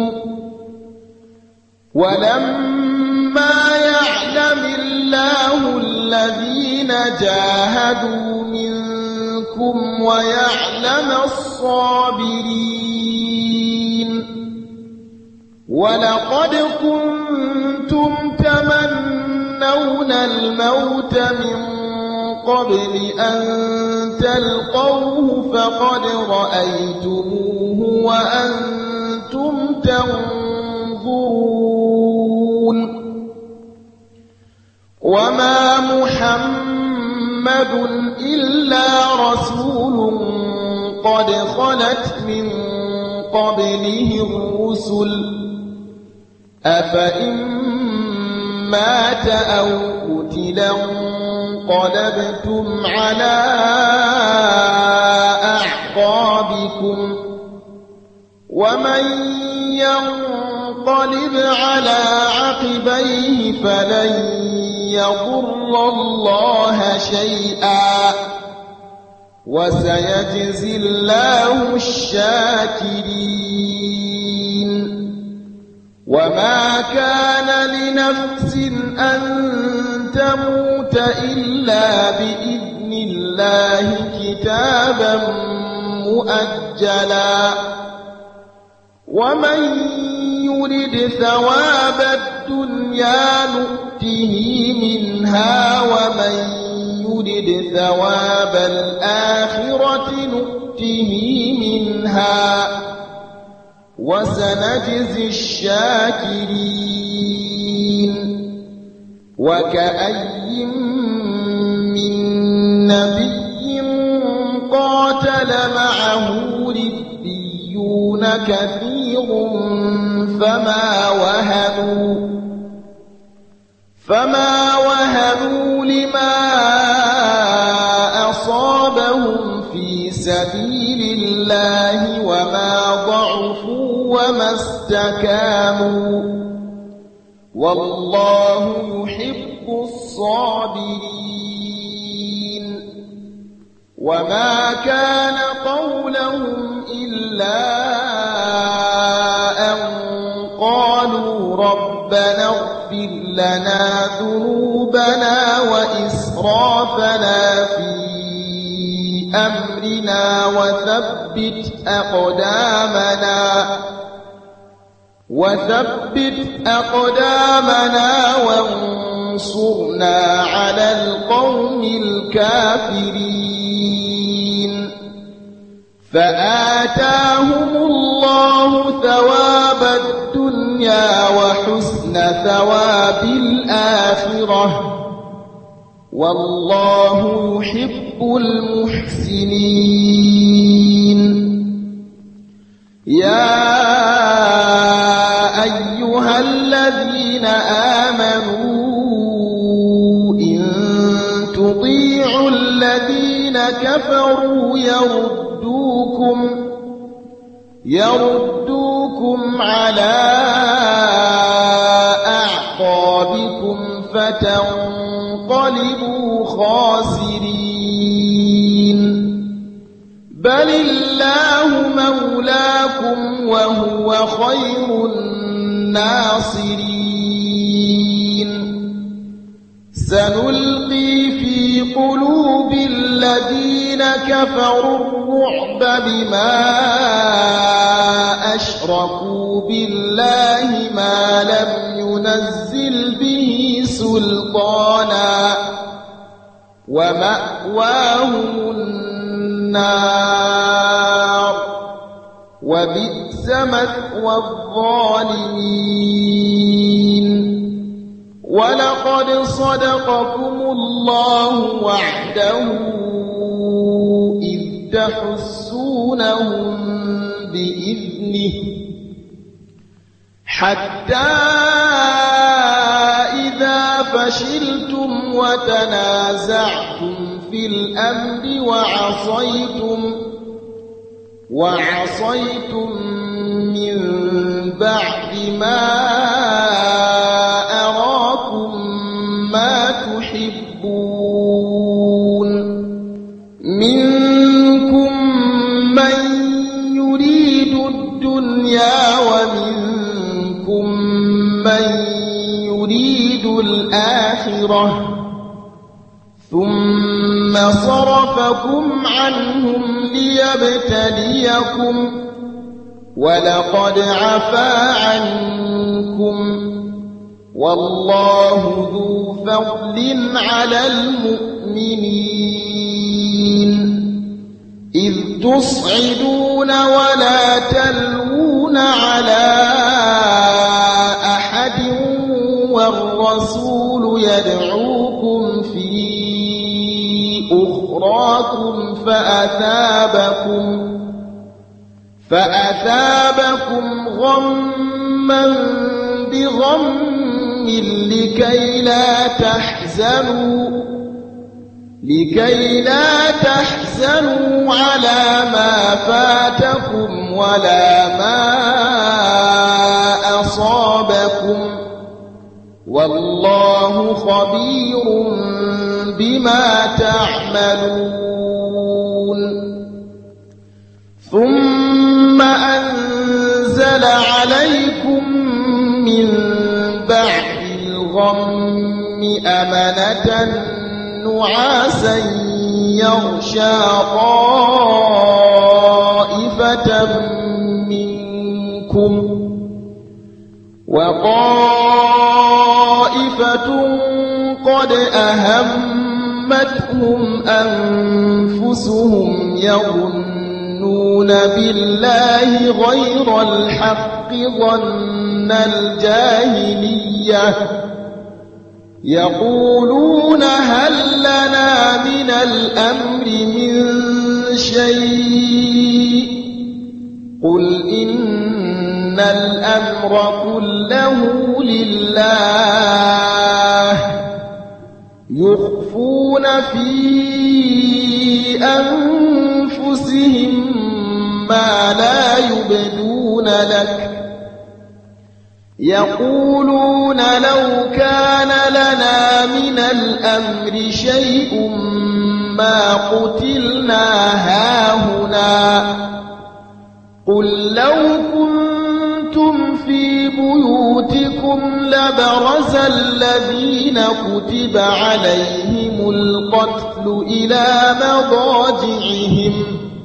[SPEAKER 1] ولما يعلم الله الذين جاهدوا منكم ويعلم الصابرين. ولقد كنتم تمنون الموت من قبل أن تلقوه فقد رأيتموه وأنتم تنظرون وما محمد إلا رسول قد خلت من قبله الرسل أفإن مات أو قتلا انقلبتم على أعقابكم ومن ينقلب على عقبيه فلن يضر الله شيئا وسيجزي الله الشاكرين وما كان لنفس أن تموت إلا بإذن الله كتابا مؤجلا ومن يرد ثواب الدنيا نؤته منها ومن يرد ثواب الآخرة نؤته منها وسنجزي الشاكرين وكأي من نبي قاتل معه ربيون كثير فما وهنوا فما وهنوا لما أصابهم في سبيل الله وما ضعفوا وما استكانوا والله يحب الصابرين وما كان قولهم إلا أن قالوا ربنا اغفر لنا ذنوبنا وإسرافنا في أمرنا وثبت أقدامنا وثبت أقدامنا وانصرنا على القوم الكافرين فآتاهم الله ثواب الدنيا وحسن ثواب الآخرة والله يحب المحسنين يا أيها الذين آمنوا إن تطيعوا الذين كفروا يردوكم يردوكم على أعقابكم فتنقلبوا خاسرين بل الله مولاكم وهو خير الناصرين سنلقي في قلوب الذين كفروا الرعب بما أشركوا بالله ما لم ينزل به سلطانا ومأواهم النار وبئس مثوى الظالمين ولقد صدقكم الله وعده إذ تحسونهم بإذنه حتى إذا فشلتم وتنازعتم في الأمر وعصيتم وعصيتم من بعد ما أراكم ما تحبون منكم من يريد الدنيا ومنكم من يريد الآخرة ثم صرفكم عنهم ليبتليكم ولقد عفا عنكم والله ذو فضل على المؤمنين إذ تصعدون ولا تلوون على أحد والرسول يدعوكم في أخراكم فأثابكم فأثابكم غما بغم لكي لا تحزنوا لكي لا تحزنوا على ما فاتكم ولا ما أصابكم والله خبير بما تعملون ثم أنزل عليكم من بعد الغم أمنة نعاسا يغشى طائفة منكم وطائفة قد أهمتهم أنفسهم يظنون بالله غير الحق ظن الجاهلية يقولون هل لنا من الأمر من شيء قل إن الأمر كله لله يخفون في أنفسهم ما لا يبدون لك يقولون لو كان لنا من الأمر شيء ما قتلنا هاهنا قل لو كنتم في بيوتكم لبرز الذين كتب عليهم القتل إلى مضاجعهم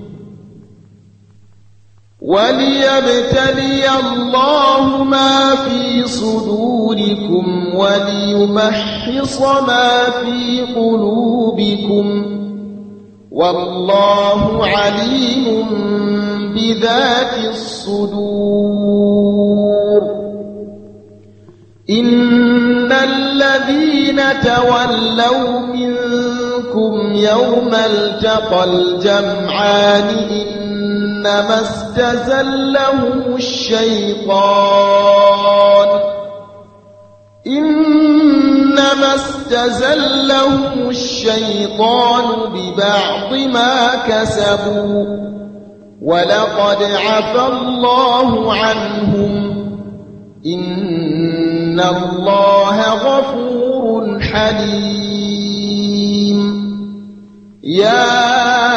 [SPEAKER 1] وليبتلي الله ما في صدوركم وليمحص ما في قلوبكم والله عليم بذات الصدور إن الذين تولوا منكم يوم التقى الجمعان إنما استزلهم الشيطان إنما استزلهم الشيطان ببعض ما كسبوا ولقد عفا الله عنهم إن الله غفور حليم يا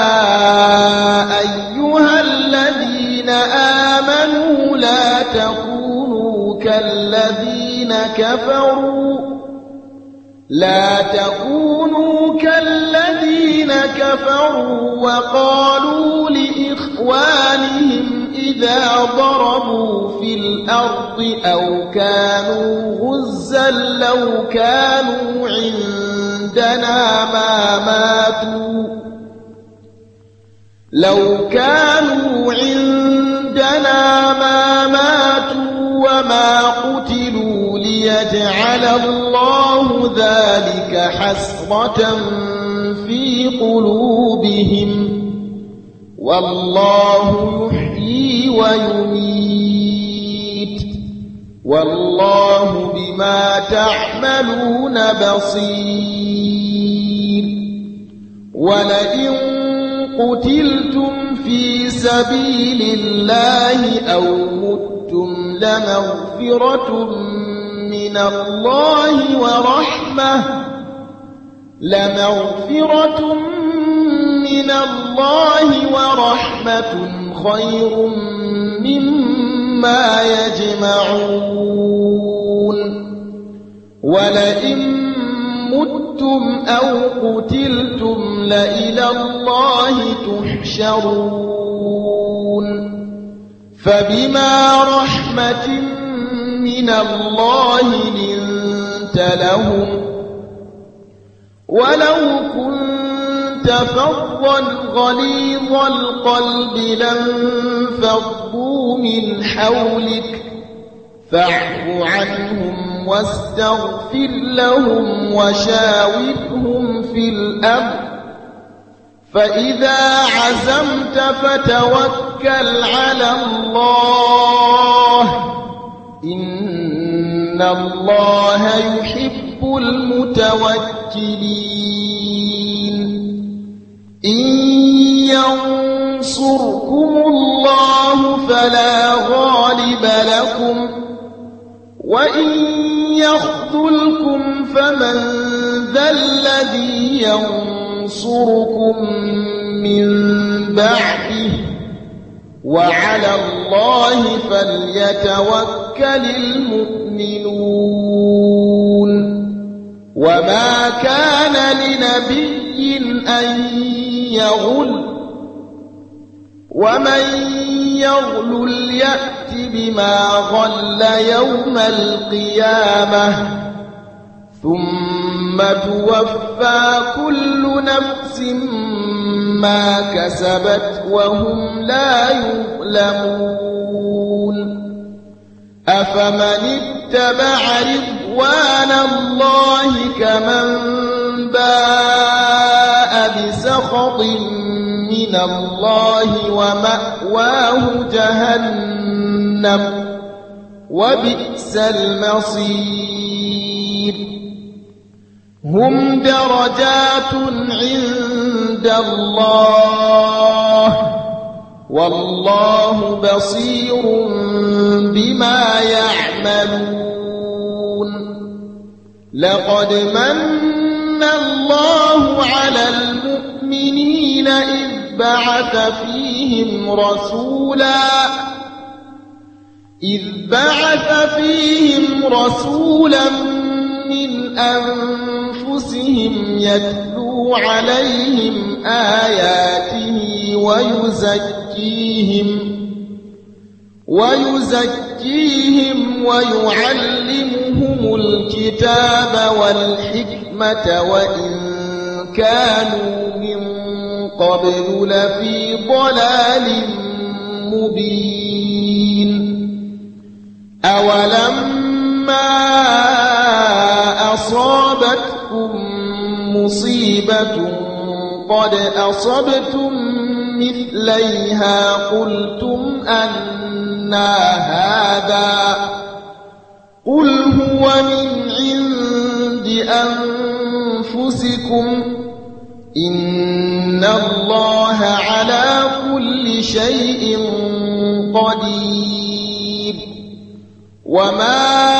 [SPEAKER 1] أيها الذين آمنوا لا تكونوا كالذين كفروا لا تكونوا كالذين كفروا وقالوا لإخوانهم إذا ضربوا في الأرض أو كانوا غزا لو كانوا عندنا ما ماتوا لو كانوا عندنا ما ماتوا وما قتلوا ليجعل الله ذلك حسرة في قلوبهم والله يحيي ويميت والله بما تعملون بصير ولئن قتلتم في سبيل الله أو متم لمغفرة من الله ورحمة لمغفرة من الله ورحمة خير مما يجمعون ولئن متم أو قتلتم لإلى الله تحشرون فبما رحمة من الله لنت لهم ولو كنت فظا غليظ القلب لانفضوا من حولك فاعف عنهم واستغفر لهم وشاورهم في الأمر فإذا عزمت فتوكل على الله إن الله يحب المتوكلين إن ينصركم الله فلا غالب لكم وإن يخذلكم فمن ذا الذي ينصركم من بعده وعلى الله فليتوكل المؤمنون وما كان لنبي أن يغل ومن يغلل يأت بما غل يوم القيامة ثم توفى كل نفس ما كسبت وهم لا يظلمون أفمن اتبع رضوان الله كمن باء بسخط من الله ومأواه جهنم وبئس المصير هم درجات عند الله والله بصير بما يعملون لقد من الله على المؤمنين إذ بعث فيهم رسولا إذ بعث فيهم رسولا من أنفسهم يتلو عليهم آياته ويزكيهم ويزكيهم ويعلمهم الكتاب والحكمة وإن كانوا من قبل لفي ضلال مبين أولما أصابتكم مصيبة قد أصبتم مثليها قلتم أنى هذا قل هو من عند أنفسكم إن الله على كل شيء قدير وما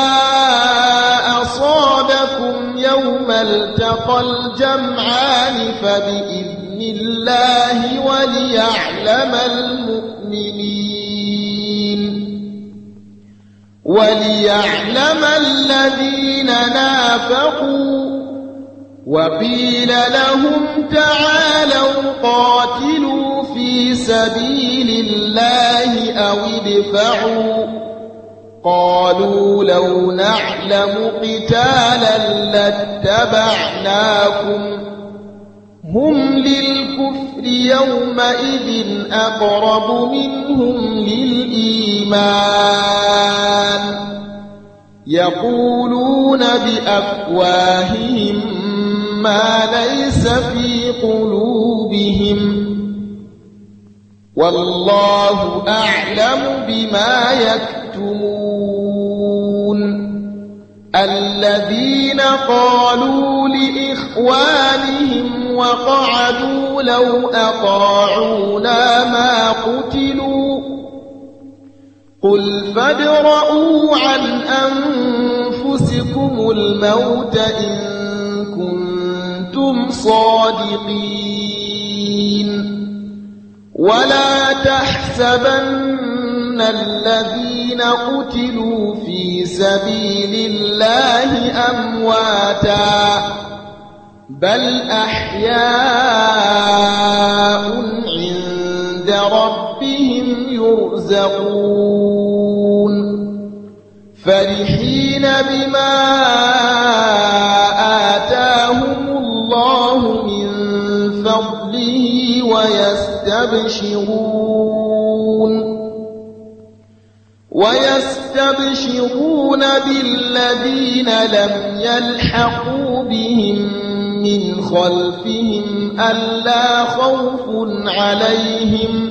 [SPEAKER 1] أصابكم يوم التقى الجمعان فبإذن الله وليعلم المؤمنين وليعلم الذين نافقوا وقيل لهم تعالوا قاتلوا في سبيل الله أو ادفعوا قالوا لو نعلم قتالا لاتبعناكم هم للكفر يومئذ أقرب منهم للإيمان يقولون بأفواههم ما ليس في قلوبهم والله أعلم بما يكتمون الذين قالوا لإخوانهم وقعدوا لو أطاعونا ما قتلوا قل فادرءوا عن أنفسكم الموت إن كنتم صادقين ولا تحسبن الذين قتلوا في سبيل الله أمواتا بل أحياء عند ربهم يرزقون فرحين بما آتاهم الله من فضله ويستبشرون ويستبشرون بالذين لم يلحقوا بهم من خلفهم ألا خوف عليهم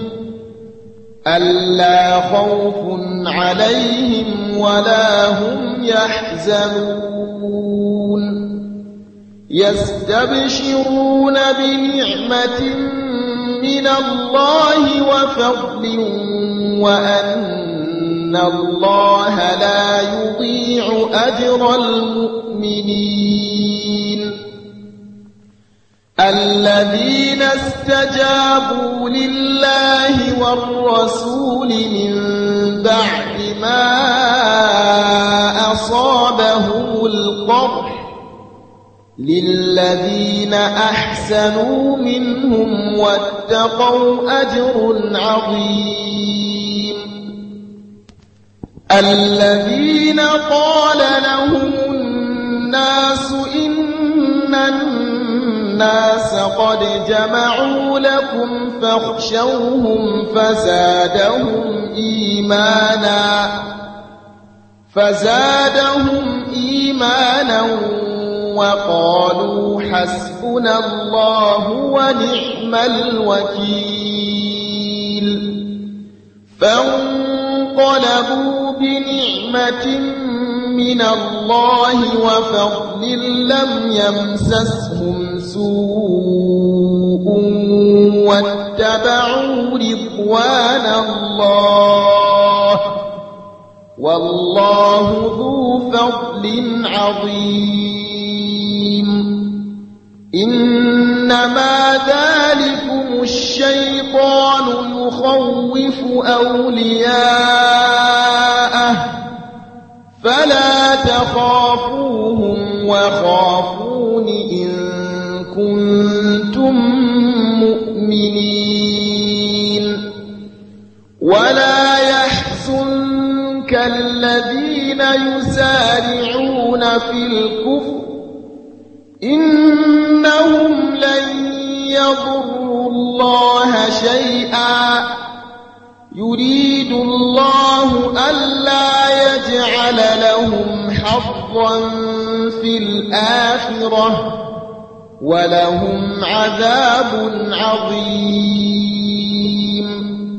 [SPEAKER 1] ألا خوف عليهم ولا هم يحزنون يستبشرون بنعمة من الله وفضل وأن الله لا يضيع أجر المؤمنين الذين استجابوا لله والرسول من بعد ما أصابهم القرح للذين أحسنوا منهم واتقوا أجر عظيم الذين قال لهم الناس إن الناس قد جمعوا لكم فاخشوهم فزادهم إيمانا فزادهم إيمانا وقالوا حسبنا الله ونعم الوكيل فانقلبوا بنعمة من الله وفضل لم يمسسهم سوء واتبعوا رضوان الله والله ذو فضل عظيم إنما ذلكم الشيطان يخوف أولياءه فلا تخافوهم وخافون إن كنتم مؤمنين ولا يحزنك الذين يسارعون في الكفر إنهم لن يضروا الله شيئا يريد الله ألا يجعل لهم حظا في الآخرة ولهم عذاب عظيم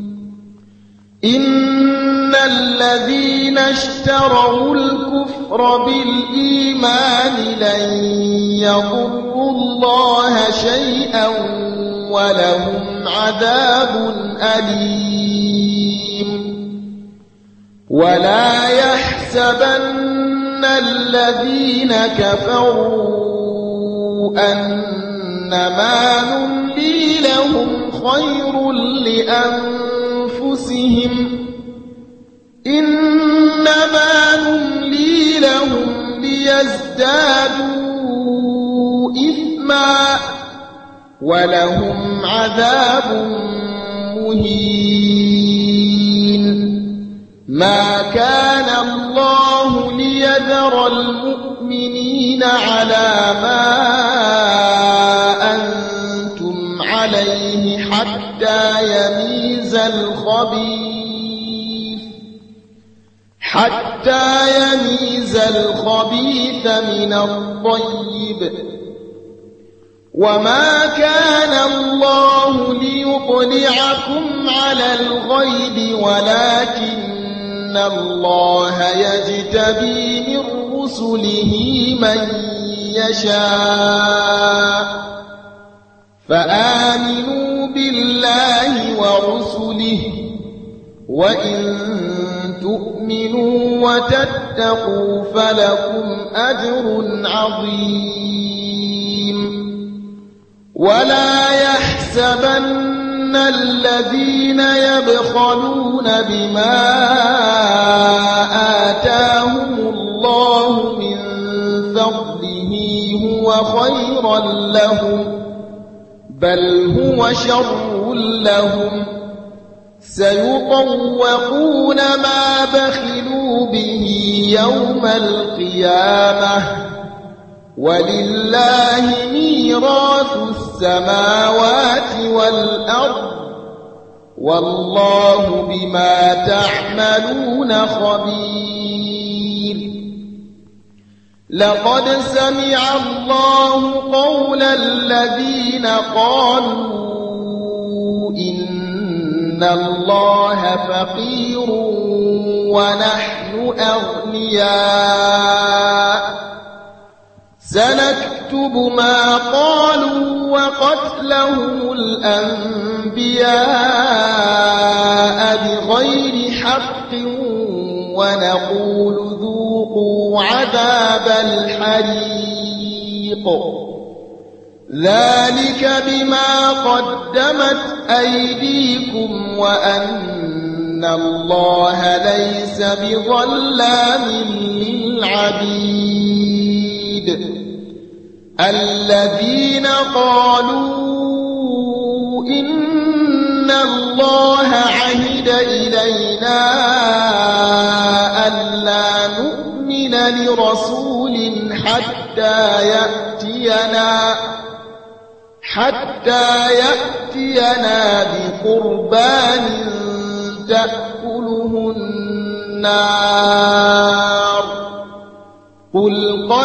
[SPEAKER 1] إن الذين اشتروا الكفر بالإيمان لن يضروا الله شيئا ولهم عذاب أليم ولا يحسبن الذين كفروا أنما نملي لهم خير لأنفسهم إنما نملي لهم ليزدادوا إثما ولهم عذاب مهين ما كان الله ليذر المؤمنين على ما أنتم عليه حتى يميز الخبيث حتى يميز الخبيث من الطيب وما كان الله ليطلعكم على الغيب ولكن الله يجتبي من رسله من يشاء فآمنوا بالله ورسله وإن تؤمنوا وتتقوا فلكم أجر عظيم ولا يحسبن الذين يبخلون بما آتاهم الله من فضله هو خيرا لهم بل هو شر لهم سيطوقون ما بخلوا به يوم القيامة ولله ميراث السماوات والأرض والله بما تعملون خبير. لقد سمع الله قول الذين قالوا إن الله فقير ونحن أغنياء سنكتب ما قالوا وقتلهم الأنبياء بغير حق ونقول ذوقوا عذاب الحريق ذلك بما قدمت أيديكم وأن الله ليس بظلام للعبيد. الذين قالوا إن الله عهد إلينا ألا نؤمن لرسول حتى يأتينا حتى يأتينا بقربان تأكله النار قل قد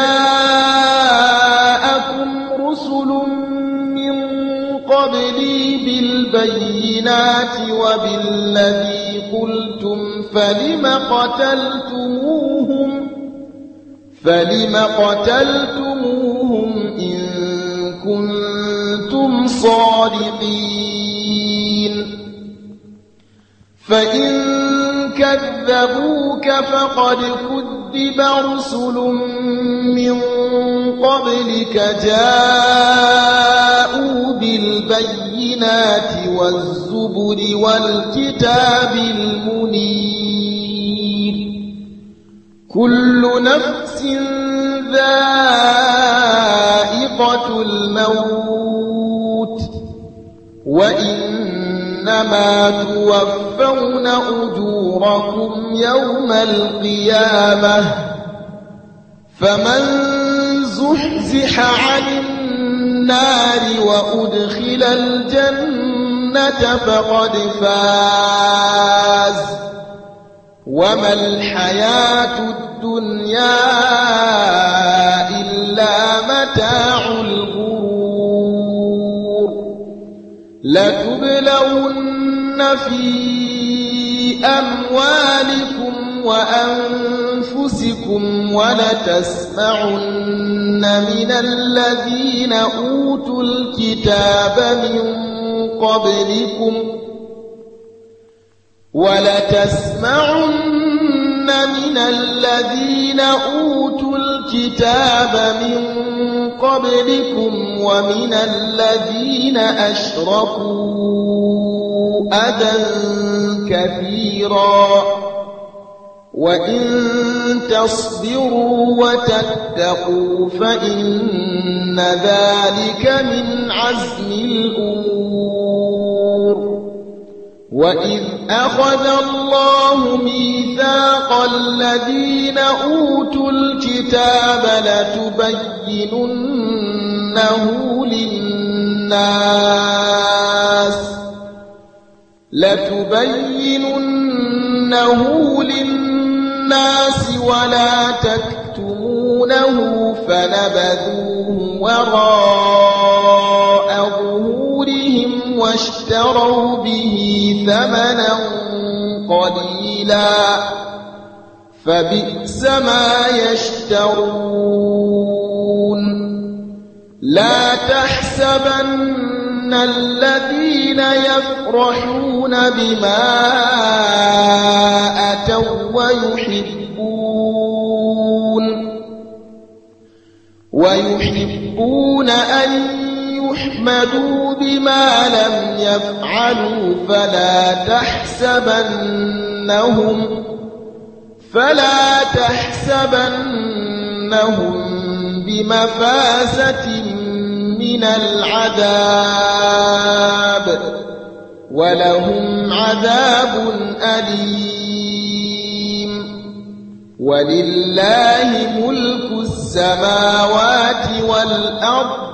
[SPEAKER 1] جاءكم رسل من قبلي بالبينات وبالذي قلتم فلم قتلتموهم فلم قتلتموهم إن كنتم صادقين. فإن كذبوك فقد كذب رسل من قبلك جاءوا بالبينات والزبر والكتاب المنير كل نفس ذائقة الموت وإنما توفون أجوركم يوم القيامة فمن زحزح عن النار وأدخل الجنة فقد فاز وما الحياة الدنيا إلا متاع الغرور. لتبلون في أموالكم وأنفسكم ولتسمعن من الذين أوتوا الكتاب من قبلكم ولتسمعن من الذين أوتوا الكتاب من قبلكم ومن الذين أشركوا أذى كثيرا وإن تصبروا وتتقوا فإن ذلك من عزم الأمور. وإذ أخذ الله ميثاق الذين أوتوا الكتاب لتبيننه للناس لتبيننه للناس ولا تكتمونه فنبذوه وراء ظهورهم واشتروا به ثمنا قليلا فبئس ما يشترون. لا تحسبن الذين يفرحون بما أتوا ويحبون ويحبون أن يحمدوا بما لم يفعلوا فلا تحسبنهم فلا تحسبنهم بمفازة من العذاب ولهم عذاب أليم ولله ملك السماوات والأرض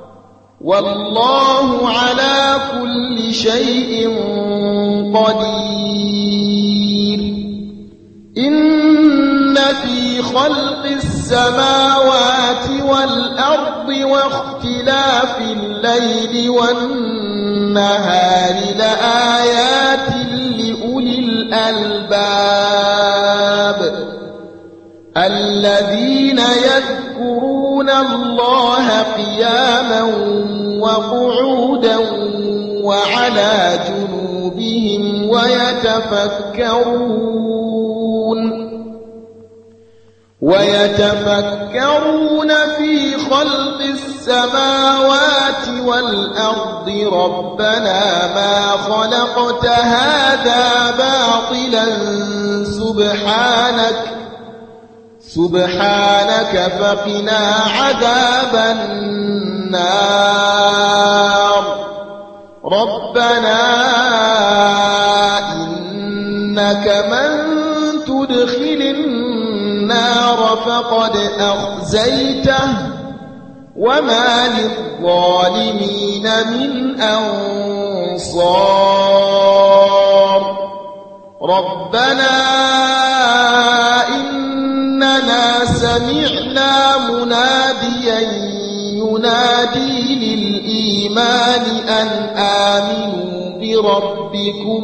[SPEAKER 1] والله على كل شيء قدير إن في خلق السماوات والأرض واختلاف الليل والنهار لآيات لأولي الألباب الذين يذكرون الله قياما وقعودا وعلى جنوبهم ويتفكرون ويتفكرون في خلق السماوات والأرض ربنا ما خلقت هذا باطلا سبحانك سبحانك فقنا عذاب النار ربنا إنك من تدخل النار فقد أخزيته وما للظالمين من أنصار ربنا إننا سمعنا مناديا ينادي للإيمان أن آمنوا بربكم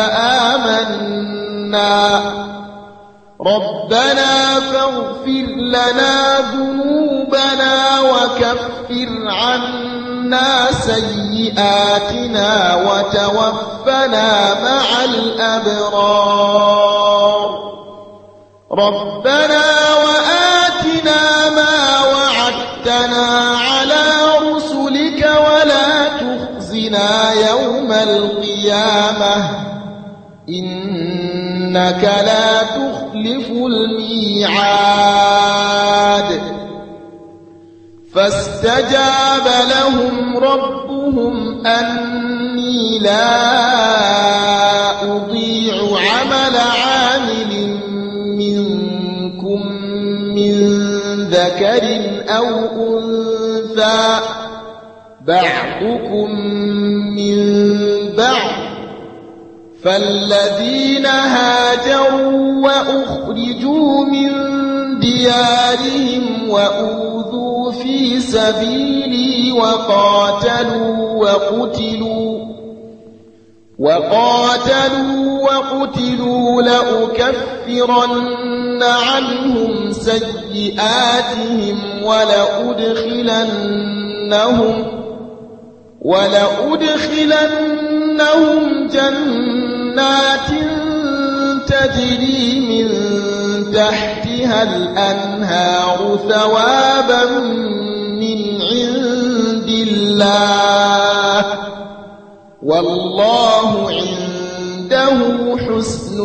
[SPEAKER 1] فآمنا ربنا فاغفر لنا ذنوبنا وكفر عنا سيئاتنا وتوفنا مع الأبرار ربنا وآتنا ما وعدتنا على رسلك ولا تخزنا يوم القيامة إنك لا تخلف الميعاد فاستجاب لهم ربهم أني لا أضيع عمل عامل منكم من ذكر أو أنثى بعضكم من بعض فالذين هاجروا وأخرجوا من ديارهم وأوذوا في سبيلي وقاتلوا وقتلوا وقاتلوا وقتلوا لأكفرن عنهم سيئاتهم ولأدخلنهم ولأدخلنهم جنات تجري من تحتها الأنهار ثوابا من عند الله والله عنده حسن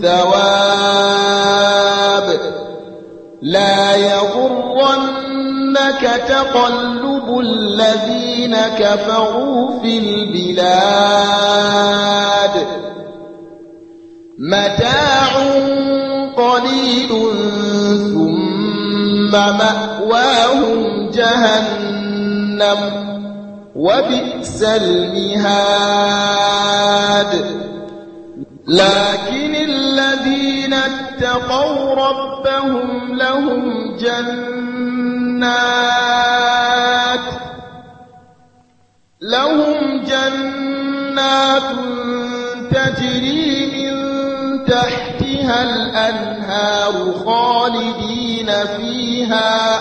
[SPEAKER 1] الثواب لا يغرنك تقلب الذين كفروا في البلاد متاع قليل ثم مأواهم جهنم وبئس المهاد لكن الذين اتقوا ربهم لهم جنات لهم جنات تجري من تحتها الأنهار خالدين فيها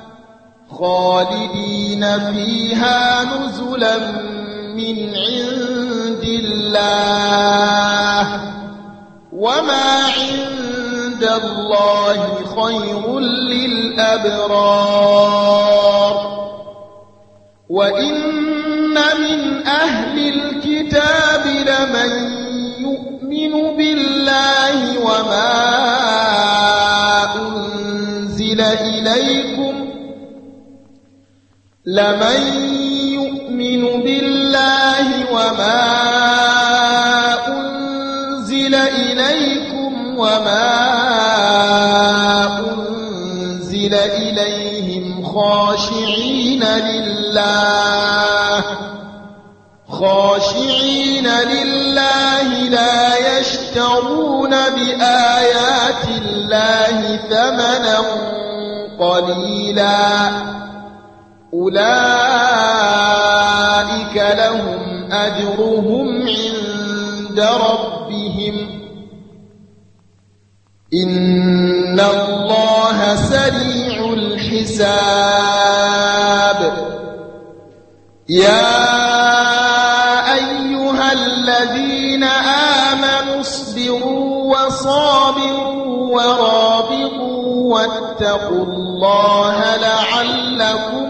[SPEAKER 1] خالدين فيها نزلا من عند الله وما عند الله خير للأبرار وإن من أهل الكتاب لمن يؤمن بالله وما أنزل إليكم لمن يؤمن بالله وما أنزل الله خاشعين لله لا يشترون بآيات الله ثمنا قليلا أولئك لهم أجرهم عند ربهم إن الله سريع الحساب يا أيها الذين آمنوا اصبروا وصابروا ورابطوا واتقوا الله لعلكم